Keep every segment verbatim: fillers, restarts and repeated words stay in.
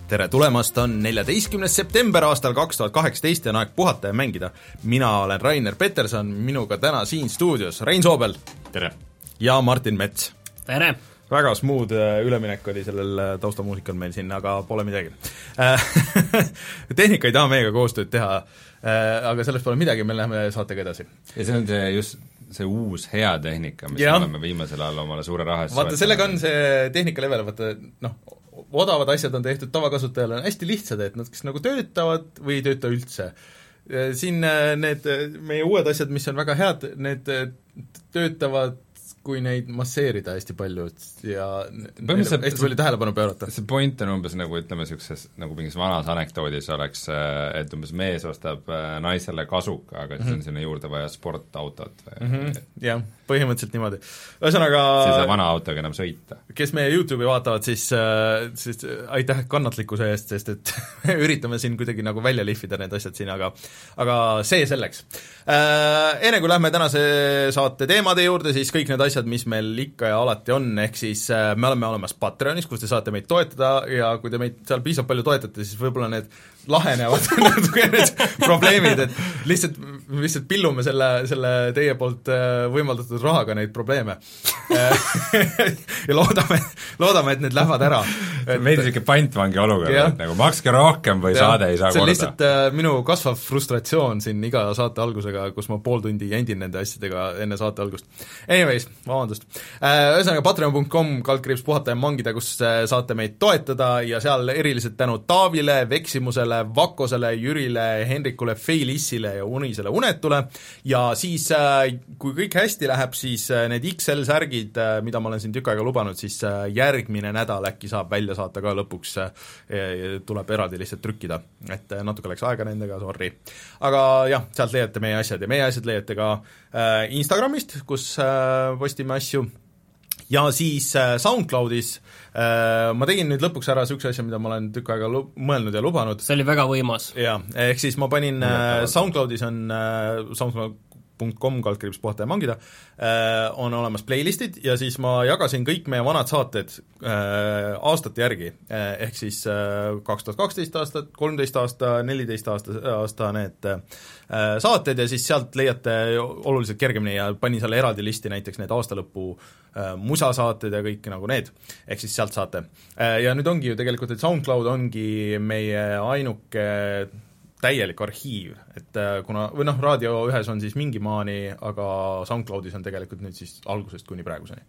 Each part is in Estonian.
tere tulemast, on neljateistkümnes september aastal kaks tuhat kaheksateist ja on aeg puhata ja mängida. Mina olen Rainer Peterson, minuga täna siin stuudios Rein Soobel. Tere! Ja Martin Mets. Tere! Väga smooth üleminek oli sellel taustamuusikal meil siin, aga pole midagi. Tehnika ei taha meiega koostööd teha, aga sellest pole midagi, me läheme saatega edasi. Ja see on see just see uus hea tehnika, mis ja. me oleme viimasel ajal omale suure raha vaata, sellega on see tehnika level, vaata, noh, odavad asjad on tehtud tavakasutajale, on hästi lihtsad, et nad kas nagu töötavad või ei tööta üldse. Siin need meie uued asjad, mis on väga head, need töötavad, kui neid masseerida hästi palju ja hästi palju tähelepanu pöörata. See point on umbes nagu, ütleme, sellises, nagu mingis vanas anekdoodis oleks, et umbes mees ostab naisele kasuka, aga siis on sinna juurde vaja sportautot. Mm -hmm. Jah, põhimõtteliselt niimoodi. Ühesõnaga siis on vana autoga enam sõita. Kes meie YouTube'i vaatavad, siis, siis aitäh kannatlikkuse eest, sest et üritame siin kuidagi nagu välja lihvida need asjad siin, aga, aga see selleks. Enne kui lähme tänase saate teemade juurde, siis kõik need asjad, mis meil ikka ja alati on, ehk siis me oleme olemas Patreonis, kus te saate meid toetada ja kui te meid seal piisavalt palju toetate, siis võib-olla need lahenevad need probleemid, et lihtsalt, lihtsalt pillume selle, selle teie poolt võimaldatud rahaga neid probleeme. ja loodame, loodame, et need lähevad ära. Et meil selline pantvangi olukord, et nagu makske rohkem või ja, saade ei saa korda. See on lihtsalt äh, minu kasvav frustratsioon siin iga saate algusega, kus ma pool tundi jendin nende asjadega enne saate algust. Anyways, vabandust. Ühesõnaga patreon punkt com kaldkriips puhata ja mangida, kus saate meid toetada ja seal eriliselt tänu Taavile, Veksimusele, Vakosele, Jürile, Henrikule, Feilissile ja Unisele Unetule ja siis, kui kõik hästi läheb, siis need X L-särgid, mida ma olen siin tükk aega lubanud, siis järgmine nädal äkki saab välja saata ka lõpuks, tuleb eraldi lihtsalt trükkida, et natuke läks aega nendega, sorry. Aga jah, sealt leiate meie asjad ja meie asjad leiate ka Instagramist, kus postime asju ja siis SoundCloudis ma tegin nüüd lõpuks ära sükse asja, mida ma olen tükk aega lu- mõelnud ja lubanud. See oli väga võimas. Jaa, ehk siis ma panin SoundCloudis on SoundCloud punkt com kaldkriips puhata ja mangida, on olemas playlistid ja siis ma jagasin kõik meie vanad saated aastate järgi, ehk siis kaks tuhat kaksteist aastat, kolmteist aasta, neliteist aasta, aasta need saated ja siis sealt leiate oluliselt kergemini ja panin selle eraldi listi näiteks need aastalõpu musasaated ja kõik nagu need, ehk siis sealt saate. Ja nüüd ongi ju tegelikult, et SoundCloud ongi meie ainuke täielik arhiiv, et kuna, või noh, raadio ühes on siis mingi maani, aga SoundCloudis on tegelikult nüüd siis algusest kuni praeguseni.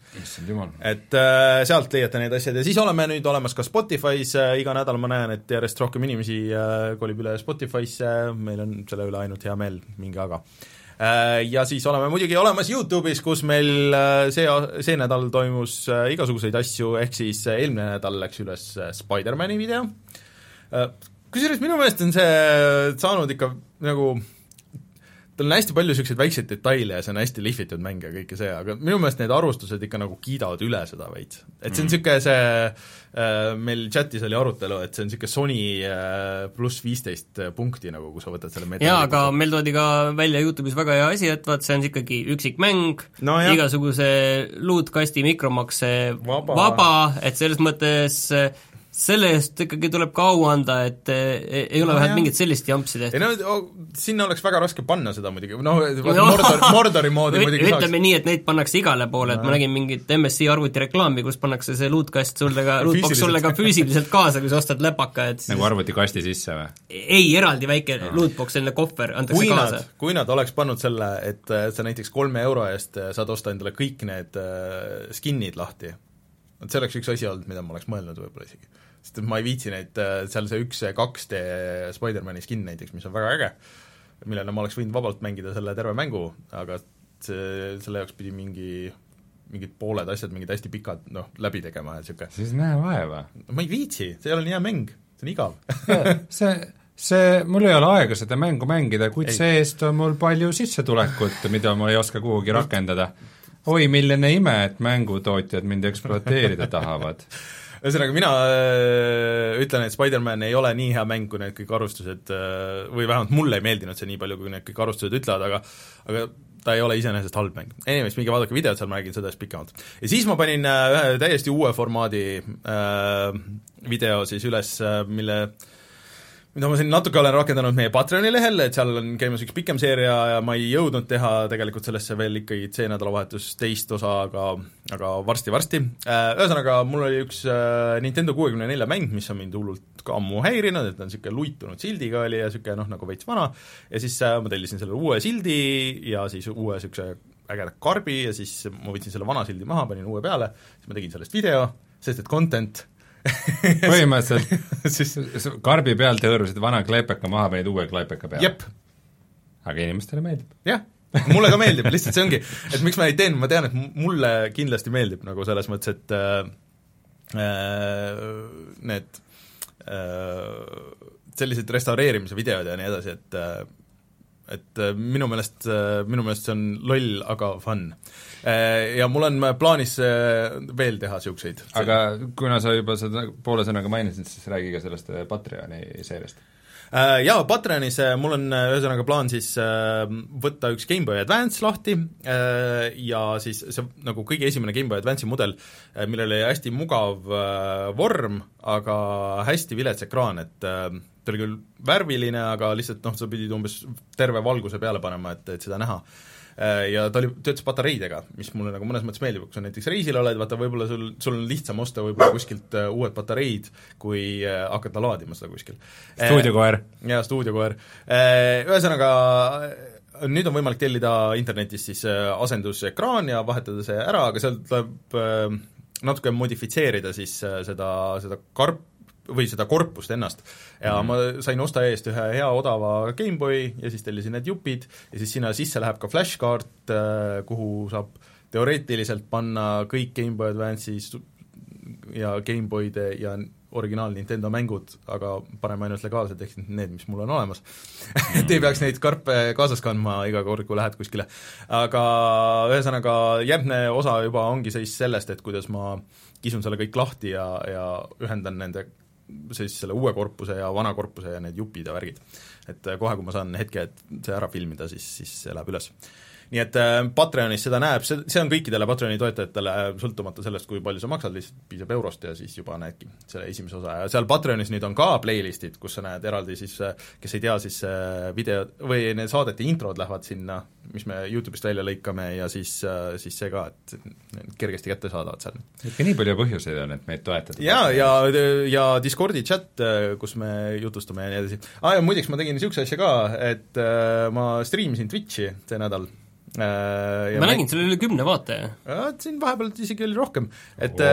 Et äh, sealt leiate need asjad ja siis oleme nüüd olemas ka Spotify's, iga nädal ma näen, et järjest rohkem inimesi äh, kolib üle Spotify'sse, meil on selle üle ainult hea meel, mingi aga. Äh, ja siis oleme muidugi olemas YouTube'is, kus meil äh, see, see nädal toimus äh, igasuguseid asju, ehk siis äh, eelmine nädal läks üles äh, Spider-Mani video, äh, kusjuures minu meelest on see saanud ikka nagu, tal on hästi palju selliseid väikseid detaile ja see on hästi lihvitud mäng ja kõike see, aga minu meelest need arvustused ikka nagu kiidavad üle seda veits. Et see on niisugune see, äh, meil chatis oli arutelu, et see on niisugune Sony äh, pluss viisteist punkti nagu, kui sa võtad selle meetri. Jaa, aga meil toodi ka välja YouTube'is väga hea asi, et vaat see on ikkagi üksik mäng, no, igasuguse luutkasti mikromakse vaba, vaba, et selles mõttes selle eest ikkagi tuleb ka au anda, et ei ole no, vähelt mingit sellist jampsi tehtud. No, sinna oleks väga raske panna seda muidugi, noh, no, Mordor, Mordori moodi muidugi saaks. Ütleme nii, et neid pannakse igale poole, et no. Ma nägin mingit M S I arvuti reklaami, kus pannakse see luutkast sulle ka, luutbox sulle ka füüsiliselt kaasa, kui sa ostad läpaka. Et siis... Nagu arvutikasti sisse või? Ei, eraldi väike no. luutbox, selline kohver antakse kui kaasa. Nad, kui nad oleks pannud selle, et sa näiteks kolme euro eest saad osta endale kõik need skinnid lahti, et see oleks üks asi olnud, mida ma oleks mõelnud võib-olla isegi. Sest ma ei viitsi neid, seal see üks kaks D Spider-Mani skin näiteks, mis on väga äge, millele ma oleks võinud vabalt mängida selle terve mängu, aga see, selle jaoks pidi mingi, mingid pooled asjad, mingid hästi pikad, noh, läbi tegema ja niisugune. Siis näe vaeva. Ma ei viitsi, see ei ole nii hea mäng, see on igav. see, see, mul ei ole aega seda mängu mängida, kuid see eest on mul palju sissetulekut, mida ma ei oska kuhugi rakendada. Oi, milline ime, et mängutootjad mind ekspluateerida tahavad. ühesõnaga, mina ütlen, et Spider-Man ei ole nii hea mäng, kui need kõik arvustused, või vähemalt mulle ei meeldinud see nii palju, kui need kõik arvustused ütlevad, aga aga ta ei ole iseenesest halb mäng. Anyways, minge vaadake videot, seal ma räägin seda siis pikemalt. Ja siis ma panin ühe täiesti uue formaadi äh, video siis üles, mille mida ma siin natuke olen rakendanud meie Patreoni lehel, et seal on käimas üks pikem seeria ja ma ei jõudnud teha tegelikult sellesse veel ikkagi see nädalavahetus teist osa, aga aga varsti-varsti. Ühesõnaga, mul oli üks Nintendo kuuekümne nelja mäng, mis on mind hullult ka ammu häirinud, et ta on niisugune luitunud sildiga oli ja niisugune noh, nagu veits vana, ja siis ma tellisin selle uue sildi ja siis uue niisuguse ägeda karbi ja siis ma võtsin selle vana sildi maha, panin uue peale, siis ma tegin sellest video, sest et content põhimõtteliselt siis karbi pealt hõõrusid vana kleepeka maha, panid uue kleepeka peale. Jep. Aga inimestele meeldib. Jah, mulle ka meeldib, lihtsalt see ongi, et miks ma ei teen, ma tean, et mulle kindlasti meeldib nagu selles mõttes, et äh, need äh, sellised restaureerimise videod ja nii edasi, et äh, et minu meelest, minu meelest see on loll, aga fun. Ja mul on plaanis veel teha niisuguseid. Aga kuna sa juba seda poole sõnaga mainisid, siis räägi ka sellest Patreoni seeriast. Jaa, Patreonis mul on ühesõnaga plaan siis võtta üks Game Boy Advance lahti ja siis see nagu kõige esimene Game Boy Advance'i mudel, millel oli hästi mugav vorm, aga hästi vilets ekraan, et ta oli küll värviline, aga lihtsalt noh, sa pidid umbes terve valguse peale panema, et, et seda näha. Ja ta oli, töötas patareidega, mis mulle nagu mõnes mõttes meeldib, kui sa näiteks reisil oled, vaata võib-olla sul, sul on lihtsam osta võib-olla kuskilt uued patareid, kui hakata laadima seda kuskil. Stuudiokoer. Jaa, stuudiokoer. Ühesõnaga, nüüd on võimalik tellida internetis siis asendusekraan ja vahetada see ära, aga seal tuleb natuke modifitseerida siis seda, seda karp, või seda korpust ennast. Ja mm. ma sain osta eest ühe hea odava Gameboy ja siis tellisin need jupid ja siis sinna sisse läheb ka flashkaart, kuhu saab teoreetiliselt panna kõik Gameboy Advance'is ja Gameboyde ja originaal Nintendo mängud, aga paneme ainult legaalselt, ehk need, mis mul on olemas. Mm. et ei peaks neid karpe kaasas kandma iga kord, kui lähed kuskile. Aga ühesõnaga, järgmine osa juba ongi siis sellest, et kuidas ma kisun selle kõik lahti ja, ja ühendan nende siis selle uue korpuse ja vana korpuse ja need jupid ja värgid. Et kohe, kui ma saan hetke, et see ära filmida, siis, siis see läheb üles. Nii et Patreonis seda näeb, see, see on kõikidele Patreoni toetajatele sõltumata sellest, kui palju sa maksad, lihtsalt piisab eurost ja siis juba näedki selle esimese osa. Ja seal Patreonis nüüd on ka playlistid, kus sa näed eraldi siis, kes ei tea, siis video või need saadete introd lähevad sinna, mis me YouTube'ist välja lõikame ja siis, siis see ka, et kergesti kätte saadavad seal. Ikka nii palju põhjuseid on, et meid toetada. Ja, ja, ja Discordi chat, kus me jutustame ja nii edasi. Ah, ja muideks ma tegin niisuguse asja ka, et ma streamisin Twitchi see nädal. Äh, ma nägin, seal oli kümne vaataja. Siin vahepeal isegi oli rohkem, et oh,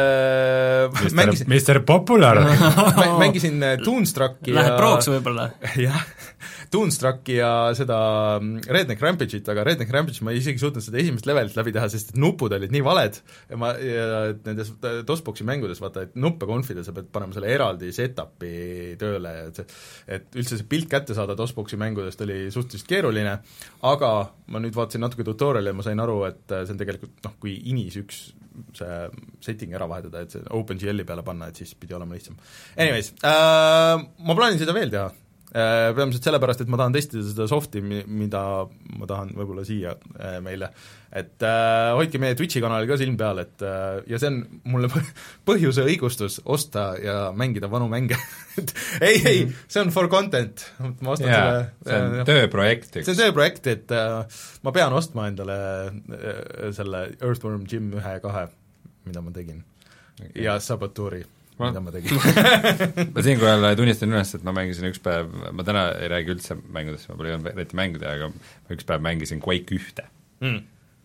äh, mister, mängisin mister Popular mängisin Toonstrucki Läheb ja prooks võib-olla. jah, Toonstrucki ja seda Redneck Rampage'it, aga Redneck Rampage ma isegi suutnud seda esimest levelit läbi teha, sest et nupud olid nii valed ja ma ja nendes DOSBoxi mängudes vaata, et nuppe konfida sa pead panema selle eraldi setupi tööle, et, et üldse see pilt kätte saada DOSBoxi mängudest oli suhteliselt keeruline, aga ma nüüd vaatasin natuke tutoriali ja ma sain aru, et see on tegelikult noh, kui inis üks see setting ära vahetada, et see OpenGL-i peale panna, et siis pidi olema lihtsam. Anyways, äh, ma plaanin seda veel teha. Äh, peamiselt sellepärast, et ma tahan testida seda softi, mida ma tahan võib-olla siia äh, meile. Et äh, hoidke meie Twitchi kanali ka silm peal, et äh, ja see on mulle põhjuse õigustus osta ja mängida vanu mänge. ei, ei, see on for content. Ma ostan yeah, selle, see on äh, tööprojekt. See on tööprojekt, et äh, ma pean ostma endale äh, selle Earthworm Jim ühe ja kahe, mida ma tegin. Okay. Ja Saboturi. Ma, mida ma tegin. ma siinkohal tunnistan üles, et ma mängisin üks päev, ma täna ei räägi üldse mängudest, ma pole jõudnud eriti mängida, aga ma üks päev mängisin Quake ühte mm..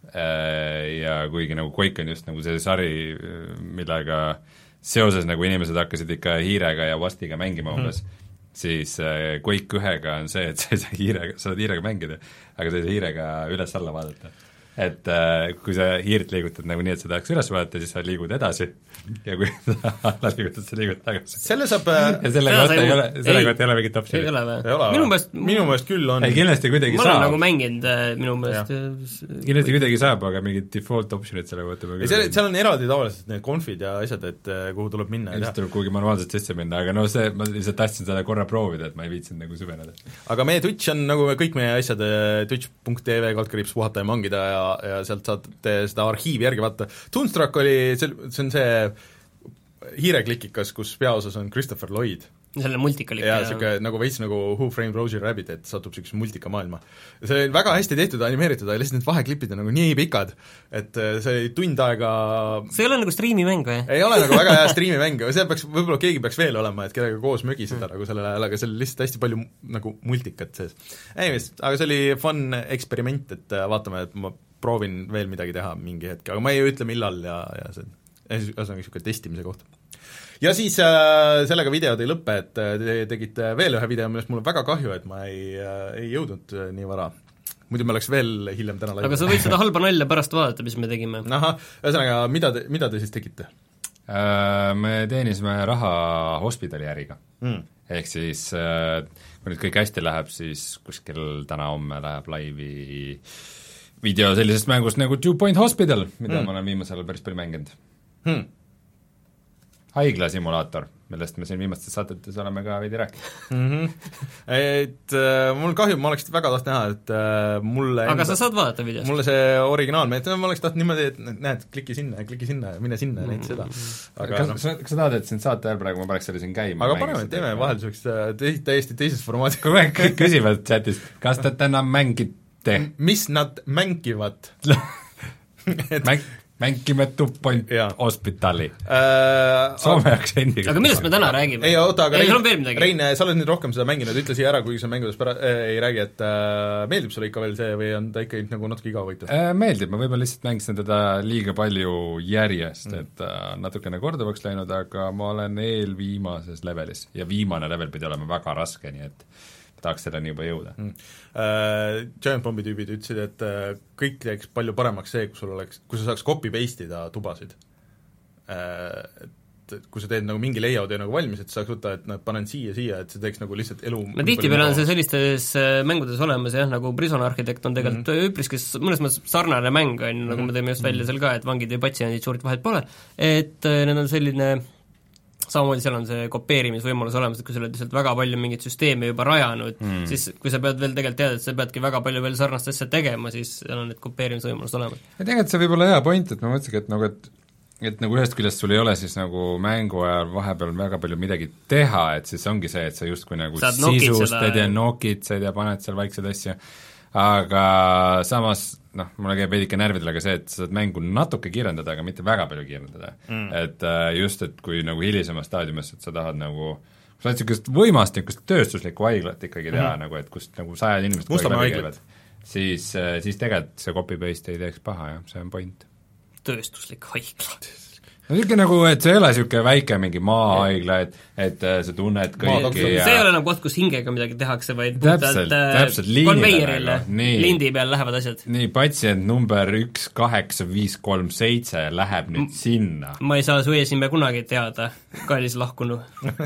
Ja kuigi nagu Quake on just nagu see sari, millega seoses nagu inimesed hakkasid ikka hiirega ja vastiga mängima umbes mm., siis Quake ühega on see, et sa ei saa hiirega, saad hiirega mängida, aga sa ei saa hiirega üles-alla vaadata. et äh, kui sa hiirt liigutad nagu nii, et sa tahaks üles vaadata, siis sa liigud edasi ja kui sa alla liigutad, sa liigud tagasi. Selle saab ja selle kohta ei ole, selle kohta ei ole mingit optsiooni. ei ole või? Ei ole, minu meelest minu meelest küll on. Ei, kindlasti kuidagi ma saab. Ma olen nagu mänginud minu meelest. Kindlasti kuidagi saab, aga mingid default optionid selle kohta. Seal, seal on eraldi tavaliselt need konfid ja asjad, et kuhu tuleb minna. Ilmselt tuleb kuhugi manuaalselt sisse minna, aga no see, ma lihtsalt tahtsin seda korra proovida, et ma ei viitsinud nagu süveneda. Aga meie Twitch on nagu kõik meie asjad twitch punkt t v kaldkriips puhata ja mangida ja, ja sealt saate seda arhiivi järgi vaata. Toonstruck oli, see, see on see hiireklikikas, kus peaosas on Christopher Lloyd. Selle multikalik. Ja siuke nagu veits nagu Who Framed Roger Rabbit, et satub siukse multika maailma. See oli väga hästi tehtud, animeeritud, aga lihtsalt need vaheklipid on nagu nii pikad, et see oli tund aega see ei ole nagu striimimäng või? Ei ole nagu väga hea striimimäng, see peaks, võib-olla keegi peaks veel olema, et kellega koos mögiseda mm. nagu sellel ajal, aga see oli lihtsalt hästi palju nagu multikat sees. Anyways, aga see oli fun eksperiment, et vaatame, et ma proovin veel midagi teha mingi hetk, aga ma ei ütle millal ja, ja see ühesõnaga siuke testimise kohta. Ja siis äh, sellega videod ei lõppe, et te tegite veel ühe video, millest mul on väga kahju, et ma ei, äh, ei jõudnud nii vara. Muidu me oleks veel hiljem täna laivi. Aga sa võid seda halba nalja pärast vaadata, mis me tegime. Ahah, ühesõnaga, mida te, mida te siis tegite? Äh, me teenisime raha hospitali äriga mm.. Ehk siis, äh, kui nüüd kõik hästi läheb, siis kuskil täna-homme läheb laivi video sellisest mängust nagu Two Point Hospital, mida mm. ma olen viimasel päris palju mänginud hmm. Haiglasimulaator, millest me siin viimastes saatetes oleme ka veidi rääkinud mm. -hmm. Et äh, mul kahju, ma oleks väga taht näha, et äh, mulle aga enda, sa saad vaadata videost? Mulle see originaalmeetod, ma oleks taht niimoodi, et näed, kliki sinna ja kliki sinna ja mine sinna ja mm. näid seda. Aga kas, no, kas sa tahad, et siin saate ajal praegu ma paneks selle siin käima? Aga paneme, teeme vahelduseks täiesti teises formaadis. Kui me kõik küsivad chatis, kas te täna mängite? Mis nad mängivad? et Mäng mängime Two Point Hospitali äh, Soome jaoks endiga. Aga millest me täna räägime? Ei, oota, aga ei, Rein, Rein, sa oled nüüd rohkem seda mänginud, ütle siia ära, kui sa mängudest pära- äh, ei räägi, et äh, meeldib sulle ikka veel see või on ta ikka nagu natuke igavõitu? Äh, meeldib, ma võib-olla lihtsalt mängisin teda liiga palju järjest mm., et äh, natukene korduvaks läinud, aga ma olen eelviimases levelis ja viimane level pidi olema väga raske, nii et tahaks selleni juba jõuda mm.. Uh, Giant Bombi tüübid ütlesid, et uh, kõik teeks palju paremaks see, kui sul oleks, kui sa saaks copy-paste'ida tubasid uh,. Et kui sa teed nagu mingi layout ja nagu valmis, et sa saaks võtta, et nad panen siia, siia, et see teeks nagu lihtsalt elu no tihtipeale on see sellistes mängudes olemas jah, nagu Prison Architect on tegelikult mm -hmm. üpriski mõnes mõttes sarnane mäng, on nagu me teeme just välja seal ka, et vangid ja patsiendid suurt vahet pole, et need on selline samamoodi seal on see kopeerimisvõimalus olemas, et kui sa oled lihtsalt väga palju mingit süsteemi juba rajanud mm., siis kui sa pead veel tegelikult teada, et sa peadki väga palju veel sarnast asja tegema, siis seal on need kopeerimisvõimalused olemas. ja tegelikult see võib olla hea point, et ma mõtlesingi, et nagu, et et nagu ühest küljest sul ei ole siis nagu mängu ajal vahepeal väga palju midagi teha, et siis ongi see, et sa justkui nagu sisustad ja nokitsed ja paned seal vaikseid asju, aga samas noh, mulle käib veidike närvidele ka see, et sa saad mängu natuke kiirendada, aga mitte väga palju kiirendada mm.. et just, et kui nagu hilisemas staadiumis, et sa tahad nagu sa oled niisugust võimastikust tööstuslikku haiglat ikkagi teha mm., nagu et kust nagu sajad inimesed Mustamäe haiglat. siis, siis tegelikult see copy-paste ei teeks paha, jah, see on point. Tööstuslik haigla. no niisugune nagu, et see ei ole niisugune väike mingi maahaigla, et, et sa tunned kõiki ja see ei ole enam koht, kus hingega midagi tehakse, vaid täpselt, täpselt konveierile, lindi peal lähevad asjad. nii, patsient number üks kaheksa viis kolm seitse läheb nüüd M sinna. ma ei saa su eesnime kunagi teada, kallis lahkunu.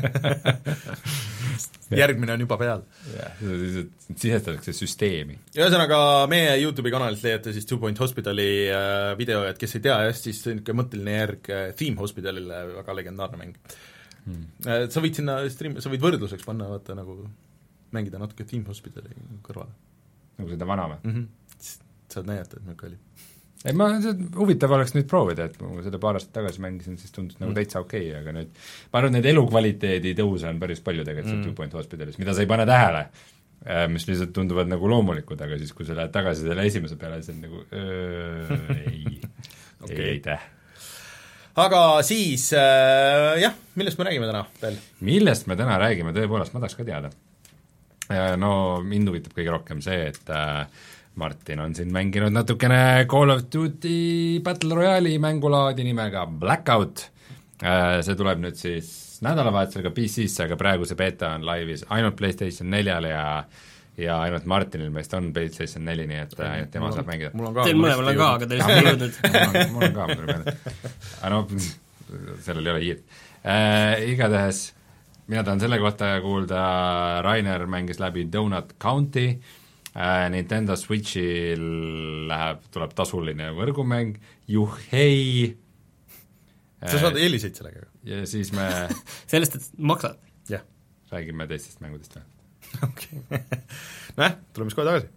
järgmine on juba peal. jah, sisestatakse süsteemi. ja ühesõnaga, meie YouTube'i kanalilt leiate siis Two Point Hospitali äh, video, et kes ei tea, jah, siis niisugune mõtteline järg äh, Theme Hospitalile, väga legendaarne mäng hmm.. Äh, sa võid sinna stream, sa võid võrdluseks panna, vaata nagu mängida natuke Theme Hospitali kõrvale. nagu seda vana või? Mm -hmm. saad näidata, et niisugune oli. ei, ma, huvitav oleks nüüd proovida, et ma seda paar aastat tagasi mängisin, siis tundus nagu täitsa okei okay,, aga nüüd ma arvan, et neid elukvaliteedi tõuse on päris palju tegelikult mm. Two Point Hospitalis, mida sa ei pane tähele, mis lihtsalt tunduvad nagu loomulikud, aga siis, kui sa lähed tagasi selle esimese peale, siis on nagu öö, ei okay., ei aitäh. Aga siis äh, jah, millest me räägime täna veel? Millest me täna räägime, tõepoolest, ma tahaks ka teada. No mind huvitab kõige rohkem see, et äh, Martin on siin mänginud natukene Call of Duty Battle Royale'i mängulaadi nimega Blackout. See tuleb nüüd siis nädalavahetusel ka P C-sse, aga praegu see beta on laivis ainult PlayStation neljal ja ja ainult Martinil meist on PlayStation neli, nii et ainult tema saab mängida. Teil mõlemal on ka, aga ta lihtsalt ei jõudnud. Mul on ka, mul on meelde. aga no, sellel ei ole hiid äh,. Igatahes mina tahan selle kohta kuulda, Rainer mängis läbi Donut County, äh, Nintendo Switchil läheb, tuleb tasuline võrgumäng, juhhei. Sa saad eeliseid sellega. Ja siis me sellest, et maksad? jah. Räägime teistest mängudest või? okei okay. Näe, tuleme siis kohe tagasi.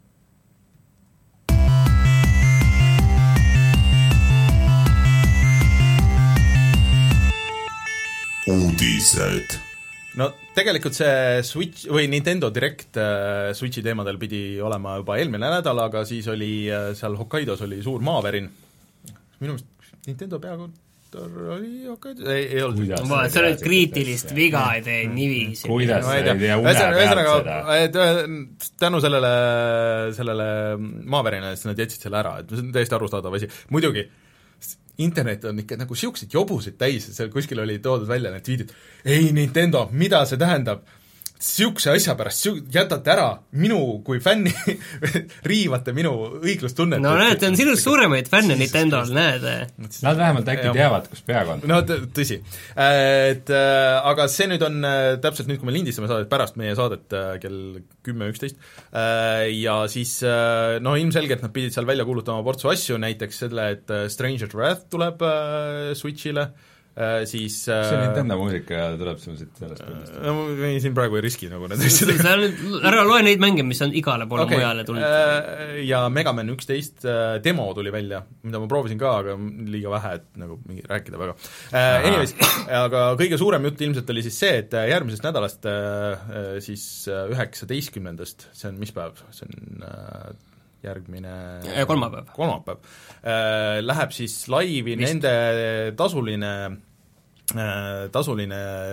uudised. No tegelikult see Switch või Nintendo Direct äh, Switchi teemadel pidi olema juba eelmine nädal, aga siis oli äh, seal Hokkaidos oli suur maaverin. Minu meelest Nintendo peaaegu oli Hokkaidos, ei, ei olnud. See oli kriitilist viga ei tee niiviisi. Kuidas sa ei tea une pealt seda? Tänu sellele, sellele maaverina, et nad jätsid selle ära, et see on täiesti arusaadav asi. Muidugi, internet on ikka nagu siukseid jobusid täis, seal kuskil oli toodud välja need tweetid, ei Nintendo, mida see tähendab? Siukse asja pärast jätate ära minu kui fänni, riivate minu õiglustunnet. No näed, on sinust suuremaid fänne Nintendo'l, näed. Nad vähemalt äkki teavad, kus peaaegu on. No tõsi. Et, äh, aga see nüüd on äh, täpselt nüüd, kui me lindistame saadet pärast meie saadet äh, kell kümme üksteist äh, ja siis äh, no ilmselgelt nad pidid seal välja kuulutama portsu asju, näiteks selle, et Stranger's Wrath tuleb äh, Switchile, Uh, siis uh, see Nintendo muusika tuleb sul siit sellest põhjast? No me siin praegu ei riski nagu need asjadega. Ära loe neid mänge, mis on igale poole okay. mujale tulnud. Uh, ja Mega Man üksteist uh, demo tuli välja, mida ma proovisin ka, aga liiga vähe, et nagu mingi rääkida väga. Uh, anyways, aga kõige suurem jutt ilmselt oli siis see, et järgmisest nädalast uh, siis üheksateistkümnendast, see on mis päev? See on uh, järgmine kolmapäev, kolmapäev. Uh, läheb siis laivi Vist. Nende tasuline tasuline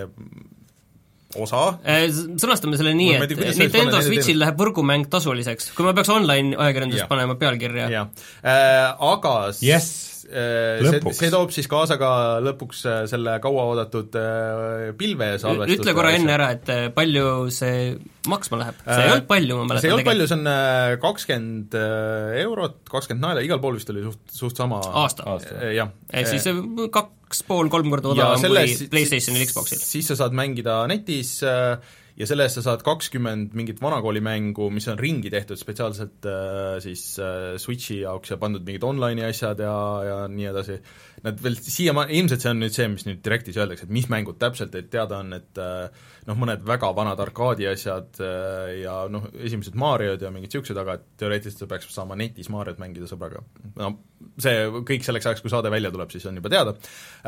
osa. Sõnastame selle nii, et tea, Nintendo Switchil läheb võrgumäng tasuliseks, kui ma peaks online ajakirjandust ja. panema pealkirja. Äh, aga yes. see, see toob siis kaasa ka lõpuks selle kauaoodatud pilvesalvestuse. Ütle korra enne ära, et palju see maksma läheb. See ei olnud palju, ma mäletan. See ei olnud palju, see on kakskümmend eurot, kakskümmend naela, igal pool vist oli suht, suht sama aasta. aasta. jah. Siis kaks pool, kolm korda odavam kui PlayStationil Xboxil. Siis sa saad mängida netis ja selle eest sa saad kakskümmend mingit vanakoolimängu, mis on ringi tehtud spetsiaalselt siis Switchi jaoks ja pandud mingid online'i asjad ja, ja nii edasi. Nad veel siiamaani, ilmselt see on nüüd see, mis nüüd Directis öeldakse, et mis mängud täpselt, et teada on, et noh, mõned väga vanad arkaadi asjad ja noh, esimesed Mariod ja mingid siuksed, aga teoreetiliselt sa peaks saama netis Mariot mängida sõbraga. No see kõik selleks ajaks, kui saade välja tuleb, siis on juba teada.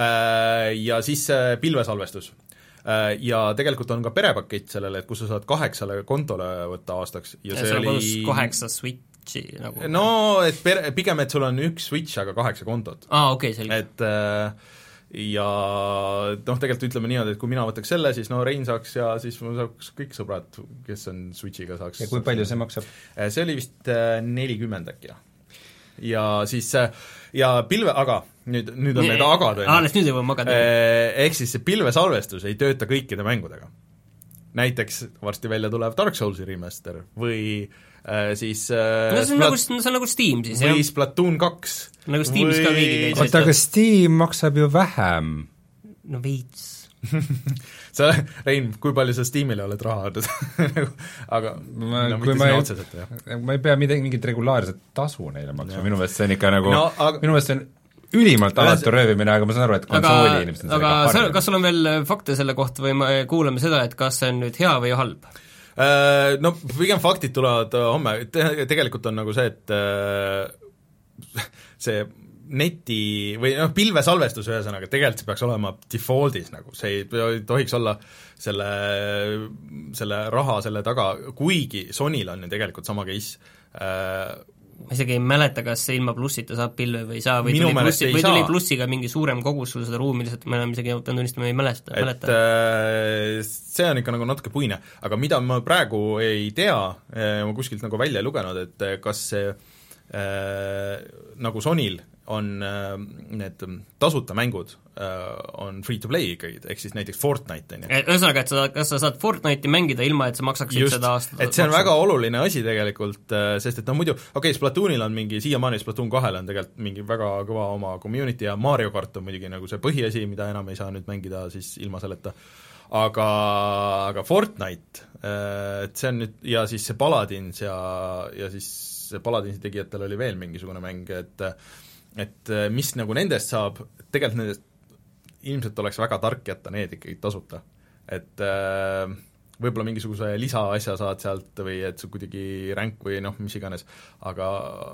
Ja siis pilvesalvestus. Ja tegelikult on ka perepakett sellele, et kus sa saad kaheksale kontole võtta aastaks. Ja, ja see oli kaheksa Switchi nagu. No, et per, pigem, et sul on üks Switch, aga kaheksa kontot. Aa, okei, okay, selge. Et ja noh, tegelikult ütleme niimoodi, et kui mina võtaks selle, siis no Rein saaks ja siis saaks kõik sõbrad, kes on Switchiga saaks. Ja kui palju see maksab? See oli vist nelikümmend äkki. Ja siis ja pilve, aga nüüd, nüüd on need agad. Alles nüüd juba magada. Ehk siis see pilvesalvestus ei tööta kõikide mängudega. Näiteks varsti välja tulev Dark Soulsi remaster või äh, siis äh, no, see, on Splat- nagu, see on nagu Steam siis, või jah? Splatoon kaks. Nagu Steamis või... ka veidi käis. Oota, aga Steam maksab ju vähem. No veits. sa, Rein, kui palju sa Steamile oled raha andnud? aga ma, no, kui ma ei, otseselt, ma ei pea midagi, mingit regulaarset tasu neile maksma, minu meelest see on ikka nagu no, aga... minu meelest see on ülimalt alatu röövimine, aga ma saan aru, et konsooli inimesed on aga sa, kas sul on veel fakte selle kohta või me kuuleme seda, et kas see on nüüd hea või halb? No pigem faktid tulevad homme, tegelikult on nagu see, et see neti või noh, pilvesalvestus ühesõnaga, tegelikult see peaks olema defaultis nagu, see ei tohiks olla selle, selle raha selle taga, kuigi Sonyl on ju tegelikult sama case. Ma isegi ei mäleta, kas ilma plussita saab pilve või ei saa, või tuli, plussi, või tuli plussiga mingi suurem kogus sul seda ruumi, lihtsalt ma enam isegi pean tunnistama, ei mäleta, et mäleta. See on ikka nagu natuke puine, aga mida ma praegu ei tea, ma kuskilt nagu välja ei lugenud, et kas see äh, nagu Sonyl on äh, need tasuta mängud äh, on free to play ikkagi, ehk siis näiteks Fortnite, on ju. Ühesõnaga, et sa, kas sa saad Fortnite'i mängida ilma, et sa maksaksid Just, seda aastat? et see on maksa. Väga oluline asi tegelikult, sest et noh muidu, okei okay,, Splatoonil on mingi, siiamaani Splatoon kahel on tegelikult mingi väga kõva oma community ja Mario kart on muidugi nagu see põhiasi, mida enam ei saa nüüd mängida siis ilma selleta, aga, aga Fortnite, et see on nüüd, ja siis see Paladins ja, ja siis see Paladinsi tegijatel oli veel mingisugune mäng, et et mis nagu nendest saab, tegelikult nendest ilmselt oleks väga tark jätta need ikkagi tasuta. Et äh, võib-olla mingisuguse lisaasja saad sealt või et see kuidagi ränk või noh, mis iganes, aga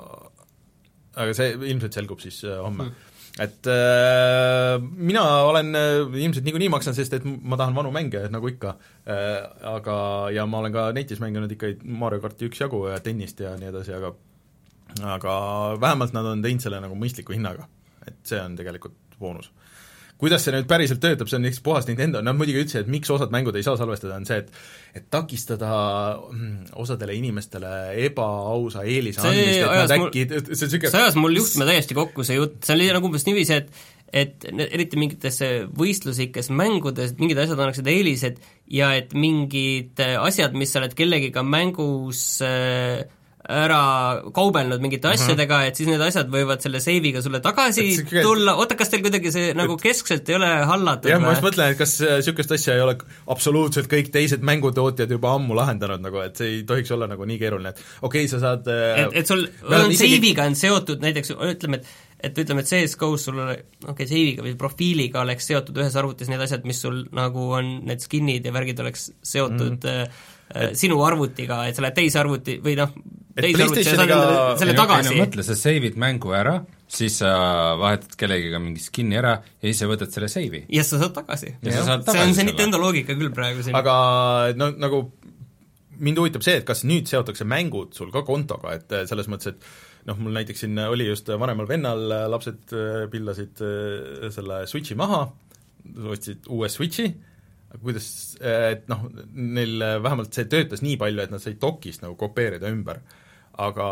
aga see ilmselt selgub siis äh, homme mm.. Et äh, mina olen äh, ilmselt niikuinii maksan, sest et ma tahan vanu mänge, nagu ikka äh,, aga ja ma olen ka netis mänginud ikka Mario karti üksjagu ja tennist ja nii edasi, aga aga vähemalt nad on teinud selle nagu mõistliku hinnaga, et see on tegelikult boonus. Kuidas see nüüd päriselt töötab, see on näiteks puhas Nintendo, nad muidugi ütlesid, et miks osad mängud ei saa salvestada, on see, et et takistada osadele inimestele ebaausa eelise andmist, et nad äkki mul, see, süke... see ajas mul juhtme täiesti kokku see jutt, see oli nagu umbes niiviisi, et et eriti mingites võistlusikes mängudes, mingid asjad annaksid eelised ja et mingid asjad, mis sa oled kellegiga mängus äh, ära kaubelnud mingite asjadega, et siis need asjad võivad selle seiviga sulle tagasi see... tulla, oota, kas teil kuidagi see nagu keskselt ei ole hallatud? jah, ma just mõtlen, et kas niisugust asja ei ole absoluutselt kõik teised mängutootjad juba ammu lahendanud, nagu et see ei tohiks olla nagu nii keeruline, et okei okay,, sa saad et, et sul on isegi... seiviga on seotud näiteks, ütleme, et et ütleme, et C S G O-s sul okei okay,, seiviga või profiiliga oleks seotud ühes arvutis need asjad, mis sul nagu on, need skin'id ja värgid oleks seotud mm. äh, sinu arvutiga, et sa lähed teise arvuti või noh, teise arvuti ja saad ka... selle tagasi. No, mõtle, sa seivid mängu ära, siis sa vahetad kellegiga mingi skin'i ära ja siis sa võtad selle seivi. ja sa saad tagasi. Ja sa saad tagasi see on see Nintendo loogika küll praegu siin. Aga no nagu mind huvitab see, et kas nüüd seotakse mängud sul ka kontoga, et selles mõttes, et noh, mul näiteks siin oli just vanemal vennal, lapsed pillasid selle Switchi maha, ostsid uue Switchi, kuidas, et noh, neil vähemalt see töötas nii palju, et nad said dokist nagu kopeerida ümber, aga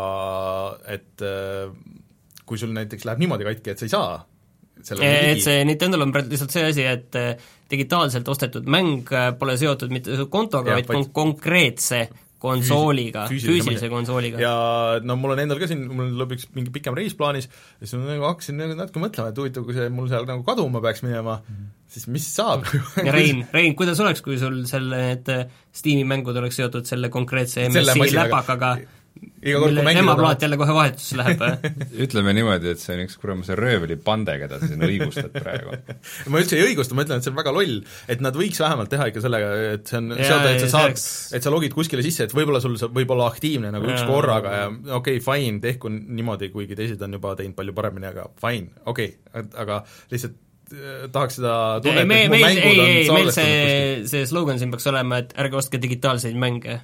et kui sul näiteks läheb niimoodi katki, et sa ei saa et see Nintendo'l on lihtsalt see asi, et digitaalselt ostetud mäng pole seotud mitte kontoga, vaid kon- konkreetse konsooliga, füüsilise konsooliga. Ja no mul on endal ka siin, mul lõpuks mingi pikem reis plaanis, ja siis ma nagu hakkasin natuke mõtlema, et huvitav, kui see mul seal nagu kaduma peaks minema, siis mis saab? ja Rein, Rein, kuidas oleks, kui sul selle, need Steam'i mängud oleks seotud selle konkreetse M S I läpakaga, mille emaplaat jälle kohe vahetusse läheb ütleme niimoodi, et see on üks kuramuse röövlipande, keda sa siin õigustad praegu. ma üldse ei õigusta, ma ütlen, et see on väga loll, et nad võiks vähemalt teha ikka sellega, et see on seada, et sa saad, et sa logid kuskile sisse, et võib-olla sul saab võib olla aktiivne nagu ja, üks korraga ja okei okay,, fine, tehku niimoodi, kuigi teised on juba teinud palju paremini, aga fine, okei okay,, aga lihtsalt tahaks seda tunnet, et mu mängud ei, on ei, meil see, see slogan siin peaks olema, et ärge ostke digitaalseid mänge.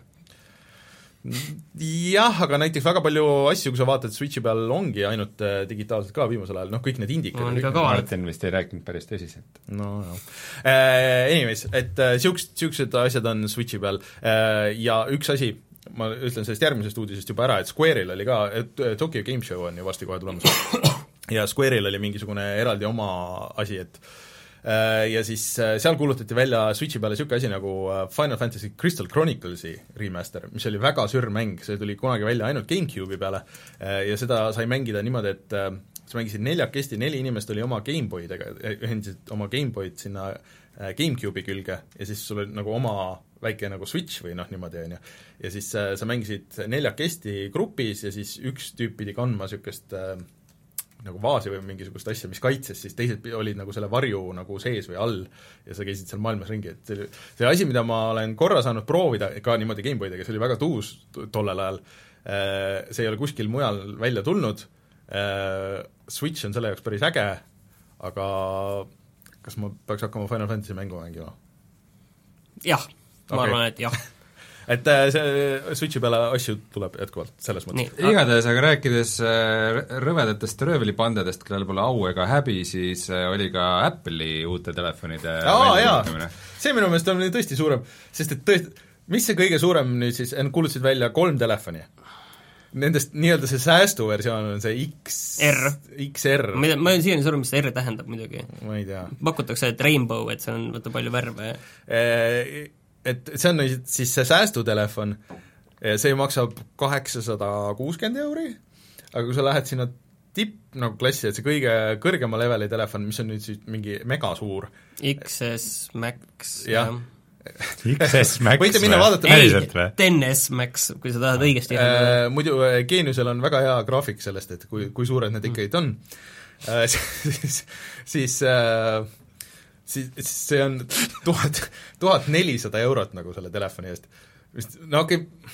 jah, aga näiteks väga palju asju, kui sa vaatad Switchi peal, ongi ainult digitaalselt ka viimasel ajal, noh kõik need indikad no, Martin vist ei rääkinud päris tõsiselt. no, no. Uh, anyways, et uh, siuksed, siuksed asjad on Switchi peal uh, ja üks asi, ma ütlen sellest järgmisest uudisest juba ära, et Square'il oli ka, et Tokyo Game Show on ju varsti kohe tulemas ja Square'il oli mingisugune eraldi oma asi, et ja siis seal kuulutati välja Switchi peale niisugune asi nagu Final Fantasy Crystal Chronicles'i remaster, mis oli väga sürr mäng, see tuli kunagi välja ainult GameCube'i peale ja seda sai mängida niimoodi, et sa mängisid neljakesti, neli inimest oli oma Gameboydega, ühendasid oma Gameboyd sinna GameCube'i külge ja siis sul oli nagu oma väike nagu Switch või noh, niimoodi on ju. Ja siis sa mängisid neljakesti grupis ja siis üks tüüp pidi kandma niisugust nagu vaasi või mingisugust asja, mis kaitses, siis teised olid nagu selle varju nagu sees või all ja sa käisid seal maailmas ringi, et see, see asi, mida ma olen korra saanud proovida ka niimoodi Gameboydega, see oli väga tuus tollel ajal, see ei ole kuskil mujal välja tulnud, Switch on selle jaoks päris äge, aga kas ma peaks hakkama Final Fantasy mängu mängima? jah, ma okay. arvan, et jah et see Switchi peale asju tuleb jätkuvalt, selles mõttes. Igatahes, aga rääkides rõvedatest röövlipandedest, kellel pole au ega häbi, siis oli ka Apple'i uute telefonide väljakuulutamine. See minu meelest on tõesti suurem, sest et tõesti, mis see kõige suurem nüüd siis, kuulutasid välja kolm telefoni? nendest nii-öelda see säästuversioon on see X R. X R. ma, ma olen siiani surnud, mis see R tähendab muidugi. ma ei tea. Pakutakse, et rainbow, et see on võtta palju värve. Et see on siis see säästutelefon, see maksab kaheksasada kuuskümmend euri, aga kui sa lähed sinna tipp nagu klassi, et see kõige kõrgema leveli telefon, mis on nüüd siis mingi megasuur X S Max, jah. X S Max võite minna vaadata ei, ten S Max, kui sa tahad õigesti äh, muidu Geeniusel on väga hea graafik sellest, et kui, kui suured need ikkagi on äh, siis, siis, äh, siis, siis see on tuhat, tuhat nelisada eurot nagu selle telefoni eest. No okei okay.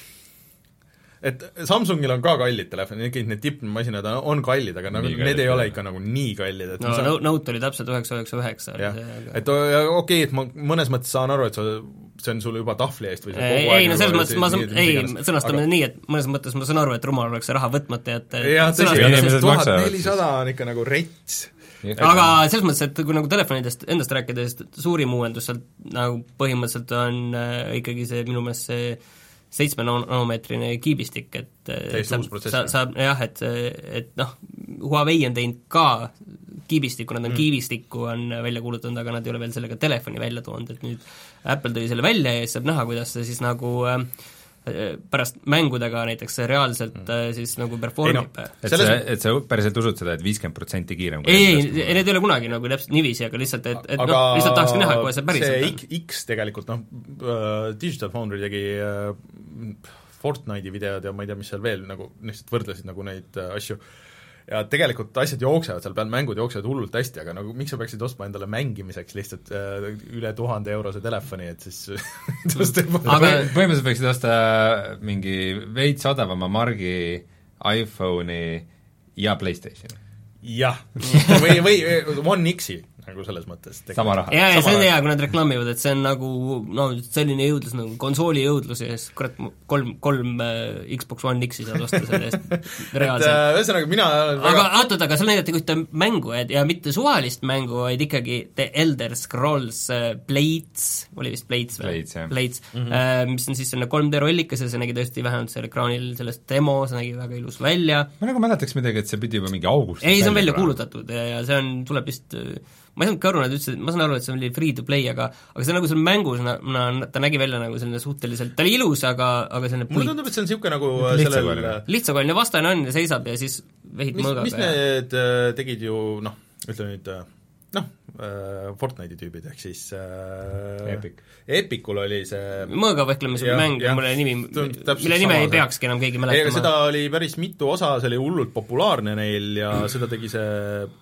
Et Samsungil on ka kallid telefonid, ikkagi need tippmasinad on kallid, aga nagu need ei ole ikka nagu nii kallid, et no, saan... Note oli täpselt üheksa üheksa üheksa. Et okei okay,, et ma mõnes mõttes saan aru, et see on sulle juba tahvli eest või ei, ei, no selles mõttes ma saan, ei, sõnastame aga... nii, et mõnes mõttes ma saan aru, et rumal oleks see raha võtmata, et jah, tõsi, tuhat nelisada on ikka nagu rets. Aga selles mõttes, et kui nagu telefonidest endast rääkides, suurim uuendus sealt nagu põhimõtteliselt on äh, ikkagi see minu meelest see seitsme nanomeetrine kiibistik, et saab, saab, saab jah, et, et noh, Huawei on teinud ka kiibistikku, nad on mm. kiibistikku on välja kuulutanud, aga nad ei ole veel sellega telefoni välja toonud, et nüüd Apple tõi selle välja ja siis saab näha, kuidas see siis nagu äh, pärast mängudega näiteks reaalselt mm. siis nagu performib. No, et, selles... see, et sa päriselt usud seda, et viiskümmend protsenti kiirem ei, ei, need ei ole kunagi nagu täpselt niiviisi, aga lihtsalt, et, et aga noh, lihtsalt tahakski näha, kui see päriselt see X, X tegelikult, noh uh,, Digital Foundry tegi uh, Fortnite'i videod ja ma ei tea, mis seal veel, nagu lihtsalt võrdlesid nagu neid uh, asju ja tegelikult asjad jooksevad seal peal, mängud jooksevad hullult hästi, aga nagu miks sa peaksid ostma endale mängimiseks lihtsalt äh, üle tuhande eurose telefoni, et siis aga põhimõtteliselt võiksid osta mingi veits odavama margi iPhone'i ja PlayStationi. jah, või, või One X-i nagu selles mõttes. sama raha. jaa, ja see on hea, kui nad reklaamivad, et see on nagu no selline jõudlus, nagu konsooli jõudlus ja siis kurat, kolm, kolm uh, Xbox One X-i saad osta selle eest reaalselt. Ühesõnaga, mina aga ootad, aga seal näidati ühte mängu, et ja mitte suvalist mängu, vaid ikkagi The Elder Scrolls uh, Blades, oli vist Blades või? Blades, jah. Blades, mm -hmm. uh, mis on siis selline kolm D rollikas ja see nägi tõesti vähemalt seal ekraanil sellest demo, see nägi väga ilus välja. ma nagu mäletaks midagi, et see pidi juba mingi august ei, see on välja kuulutatud ja, ja see on, tuleb vist ma ei saanud ka aru, nad ütlesid, ma saan aru, et see oli free to play, aga aga see nagu seal mängus, na, na, ta nägi välja nagu selline suhteliselt, ta oli ilus, aga, aga selline mulle tundub, et see on niisugune nagu sellel lihtsakoline vastane on ja seisab ja siis vehid mõõgaga. mis need ja... tegid ju, noh, ütle nüüd noh, Fortnite'i tüübid, ehk siis äh, Epic. Epicul oli see mõõgavõhklemise mäng, mille nimi, mille nime ei peakski enam keegi mäletama. Ei, seda oli päris mitu osa, see oli hullult populaarne neil ja mm. seda tegi see